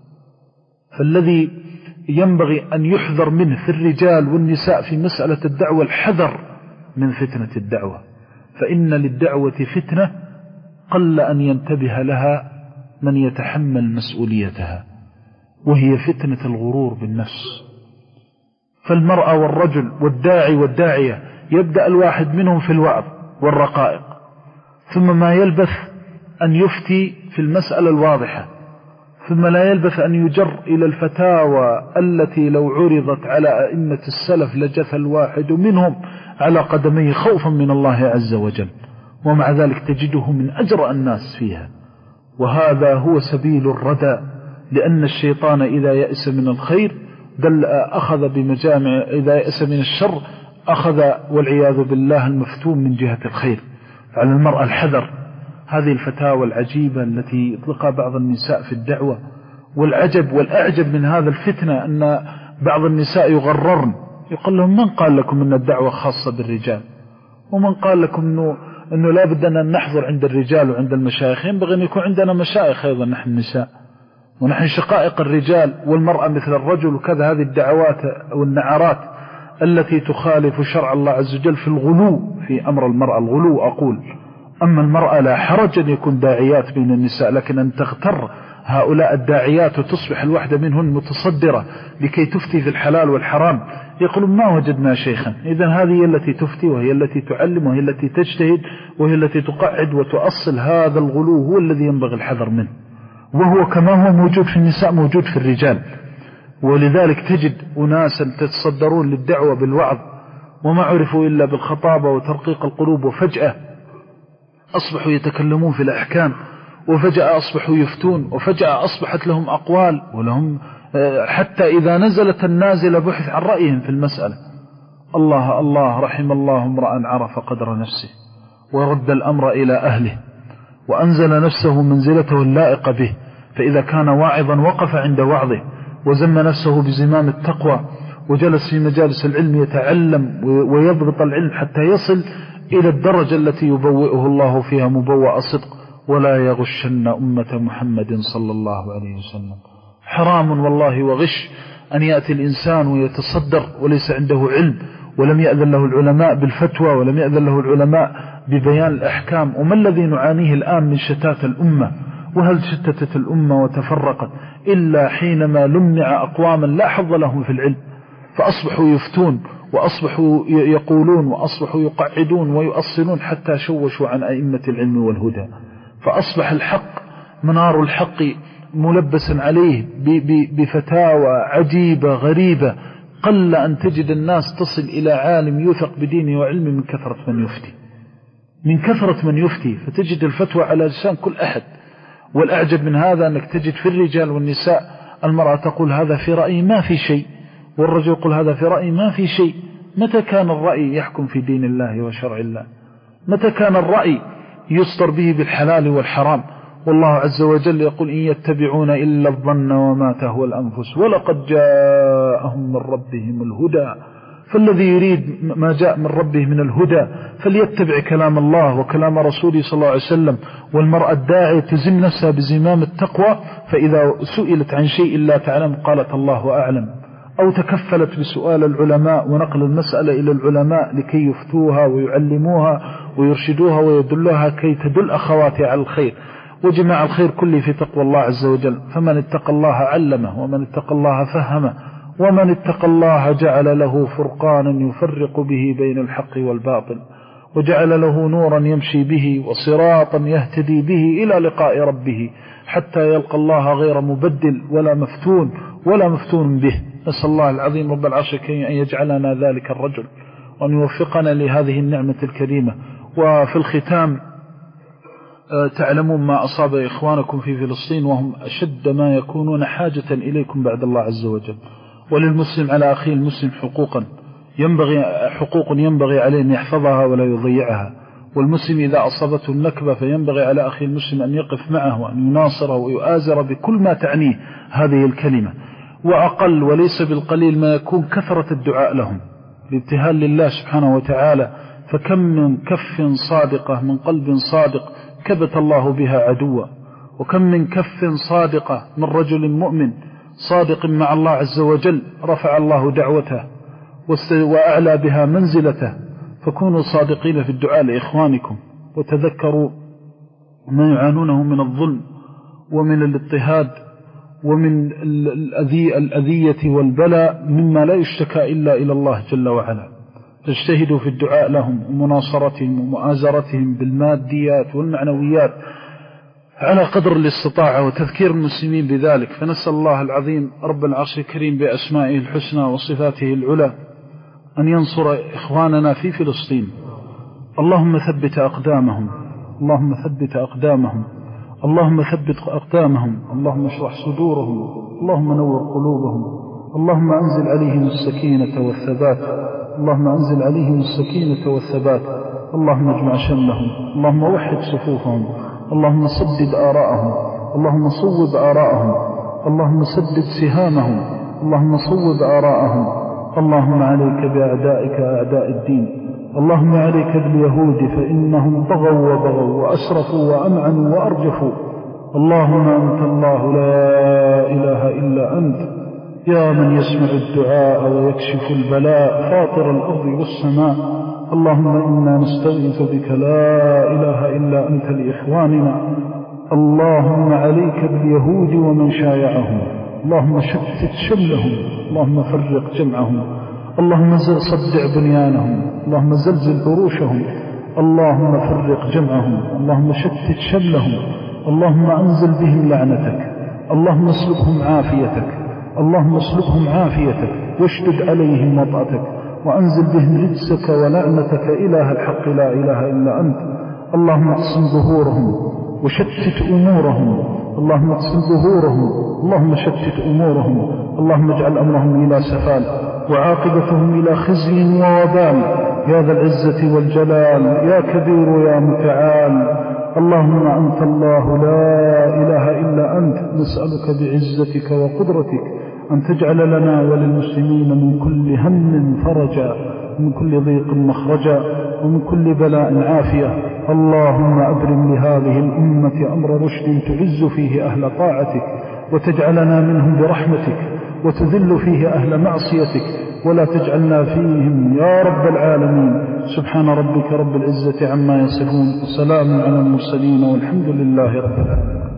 فالذي ينبغي أن يحذر منه في الرجال والنساء في مسألة الدعوة الحذر من فتنة الدعوة، فإن للدعوة فتنة قل أن ينتبه لها من يتحمل مسؤوليتها، وهي فتنة الغرور بالنفس. فالمرأة والرجل والداعي والداعية يبدأ الواحد منهم في الوعظ والرقائق، ثم ما يلبث أن يفتي في المسألة الواضحة، ثم لا يلبث أن يجر إلى الفتاوى التي لو عرضت على أئمة السلف لجث الواحد منهم على قدميه خوفا من الله عز وجل، ومع ذلك تجده من أجرأ الناس فيها. وهذا هو سبيل الردى، لأن الشيطان إذا يأس من الخير دل أخذ بمجامع، إذا يأس من الشر أخذ والعياذ بالله المفتون من جهة الخير. فعلى المرأة الحذر هذه الفتاوى العجيبة التي يطلقها بعض النساء في الدعوة. والعجب والأعجب من هذا الفتنة أن بعض النساء يغررن، يقول لهم من قال لكم أن الدعوة خاصة بالرجال، ومن قال لكم أنه, أنه لا بد أن نحضر عند الرجال وعند المشايخ، ينبغي أن يكون عندنا مشايخ أيضا نحن النساء، ونحن شقائق الرجال والمرأة مثل الرجل وكذا. هذه الدعوات والنعرات التي تخالف شرع الله عز وجل في الغلو في أمر المرأة، الغلو أقول. أما المرأة لا حرج أن يكون داعيات بين النساء، لكن أن تغتر هؤلاء الداعيات وتصبح الواحدة منهن متصدرة لكي تفتي في الحلال والحرام، يقولون ما وجدنا شيخا. إذن هذه هي التي تفتي، وهي التي تعلم، وهي التي تجتهد، وهي التي تقعد وتؤصل. هذا الغلو هو الذي ينبغي الحذر منه، وهو كما هو موجود في النساء موجود في الرجال. ولذلك تجد أناسا تتصدرون للدعوة بالوعظ وما عرفوا إلا بالخطابة وترقيق القلوب، وفجأة أصبحوا يتكلمون في الأحكام، وفجأة أصبحوا يفتون، وفجأة أصبحت لهم أقوال ولهم حتى إذا نزلت النازلة بحث عن رأيهم في المسألة. الله الله رحم الله امرأ عرف قدر نفسه ورد الأمر إلى أهله وأنزل نفسه منزلته اللائقة به، فإذا كان واعظا وقف عند وعظه وزم نفسه بزمام التقوى وجلس في مجالس العلم يتعلم ويضبط العلم حتى يصل إلى الدرجة التي يبوئه الله فيها مبوأ صدق. ولا يغشن أمة محمد صلى الله عليه وسلم. حرام والله وغش أن يأتي الإنسان ويتصدر وليس عنده علم، ولم يأذن له العلماء بالفتوى، ولم يأذن له العلماء ببيان الأحكام. وما الذي نعانيه الآن من شتات الأمة؟ وهل شتتت الأمة وتفرقت إلا حينما لمع أقواما لا حظ لهم في العلم، فأصبحوا يفتون وأصبحوا يقولون وأصبحوا يقعدون ويؤصلون حتى شوشوا عن أئمة العلم والهدى. فأصبح الحق منار الحق ملبسا عليه بفتاوى عجيبة غريبة. قل أن تجد الناس تصل إلى عالم يوثق بدينه وعلمه من كثرة من يفتي، من كثرة من يفتي، فتجد الفتوى على لسان كل أحد. والأعجب من هذا أنك تجد في الرجال والنساء المرأة تقول هذا في رأيي ما في شيء، والرجل يقول هذا في رأيي ما في شيء. متى كان الرأي يحكم في دين الله وشرع الله؟ متى كان الرأي يصدر به بالحلال والحرام؟ والله عز وجل يقول إن يتبعون إلا الظن وما تهوى الأنفس ولقد جاءهم من ربهم الهدى. فالذي يريد ما جاء من ربه من الهدى فليتبع كلام الله وكلام رسوله صلى الله عليه وسلم. والمرأة الداعية تزم نفسها بزمام التقوى، فإذا سئلت عن شيء لا تعلم قالت الله أعلم، أو تكفلت بسؤال العلماء ونقل المسألة إلى العلماء لكي يفتوها ويعلموها ويرشدوها ويدلوها كي تدل أخواتها على الخير. وجماع الخير كله في تقوى الله عز وجل. فمن اتقى الله علمه، ومن اتقى الله فهمه، ومن اتقى الله جعل له فرقانا يفرق به بين الحق والباطل، وجعل له نورا يمشي به وصراطا يهتدي به إلى لقاء ربه حتى يلقى الله غير مبدل ولا مفتون ولا مفتون به. نسأل الله العظيم رب العرش الكريم أن يجعلنا ذلك الرجل وأن يوفقنا لهذه النعمة الكريمة. وفي الختام تعلمون ما أصاب إخوانكم في فلسطين وهم أشد ما يكونون حاجة إليكم بعد الله عز وجل. وللمسلم على أخيه المسلم حقوقا ينبغي حقوق ينبغي عليه أن يحفظها ولا يضيعها. والمسلم إذا أصابته النكبة فينبغي على أخيه المسلم أن يقف معه وأن يناصره ويؤازر بكل ما تعنيه هذه الكلمة. وأقل وليس بالقليل ما يكون كثرة الدعاء لهم الابتهال لله سبحانه وتعالى. فكم من كف صادقة من قلب صادق كبت الله بها عدوا، وكم من كف صادقة من رجل مؤمن صادق مع الله عز وجل رفع الله دعوته وأعلى بها منزلته. فكونوا صادقين في الدعاء لإخوانكم، وتذكروا ما يعانونه من الظلم ومن الاضطهاد ومن الأذية والبلاء مما لا يشتكى إلا إلى الله جل وعلا. تجتهدوا في الدعاء لهم ومناصرتهم ومؤازرتهم بالماديات والمعنويات على قدر الاستطاعة وتذكير المسلمين بذلك. فنسأل الله العظيم رب العرش الكريم بأسمائه الحسنى وصفاته العلى أن ينصر إخواننا في فلسطين. اللهم ثبت أقدامهم، اللهم ثبت أقدامهم، اللهم ثبت أقدامهم، اللهم اشرح صدورهم، اللهم نور قلوبهم، اللهم أنزل عليهم السكينة والثبات، اللهم أنزل عليهم السكينة والثبات، اللهم اجمع شملهم، اللهم وحد صفوفهم، اللهم سدد آراءهم، اللهم صوب آراءهم، اللهم سدد سهامهم، اللهم صوب آراءهم. اللهم عليك بأعدائك أعداء الدين، اللهم عليك باليهود فإنهم طغوا وبغوا وأسرفوا وأمعنوا وأرجفوا. اللهم أنت الله لا إله إلا أنت، يا من يسمع الدعاء ويكشف البلاء، فاطر الأرض والسماء. اللهم إنا نستغيث بك لا إله إلا أنت لإخواننا. اللهم عليك باليهود ومن شايعهم، اللهم شتت شملهم، اللهم فرق جمعهم، اللهم صدع بنيانهم، اللهم زلزل عروشهم، اللهم فرق جمعهم، اللهم شتت شملهم، اللهم أنزل بهم لعنتك، اللهم اسلبهم عافيتك، اللهم اسلبهم عافيتك واشدد عليهم وطأتك، وأنزل بهم رجسك ولعنتك إله الحق لا إله إلا أنت. اللهم اقسم ظهورهم وشتت أمورهم، اللهم اقسم ظهورهم، اللهم شتت أمورهم، اللهم اجعل أمرهم إلى سفال وعاقبتهم إلى خزي ووبال، يا ذا العزة والجلال، يا كبير يا متعال. اللهم أنت الله لا إله إلا أنت، نسألك بعزتك وقدرتك أن تجعل لنا وللمسلمين من كل هم فرجا، من كل ضيق مخرجا، ومن كل بلاء عافية. اللهم أبرم لهذه الأمة أمر رشد تعز فيه أهل طاعتك، وتجعلنا منهم برحمتك، وتذل فيه أهل معصيتك، ولا تجعلنا فيهم يا رب العالمين. سبحان ربك رب العزة عما يصفون، وسلام على المرسلين، والحمد لله رب العالمين.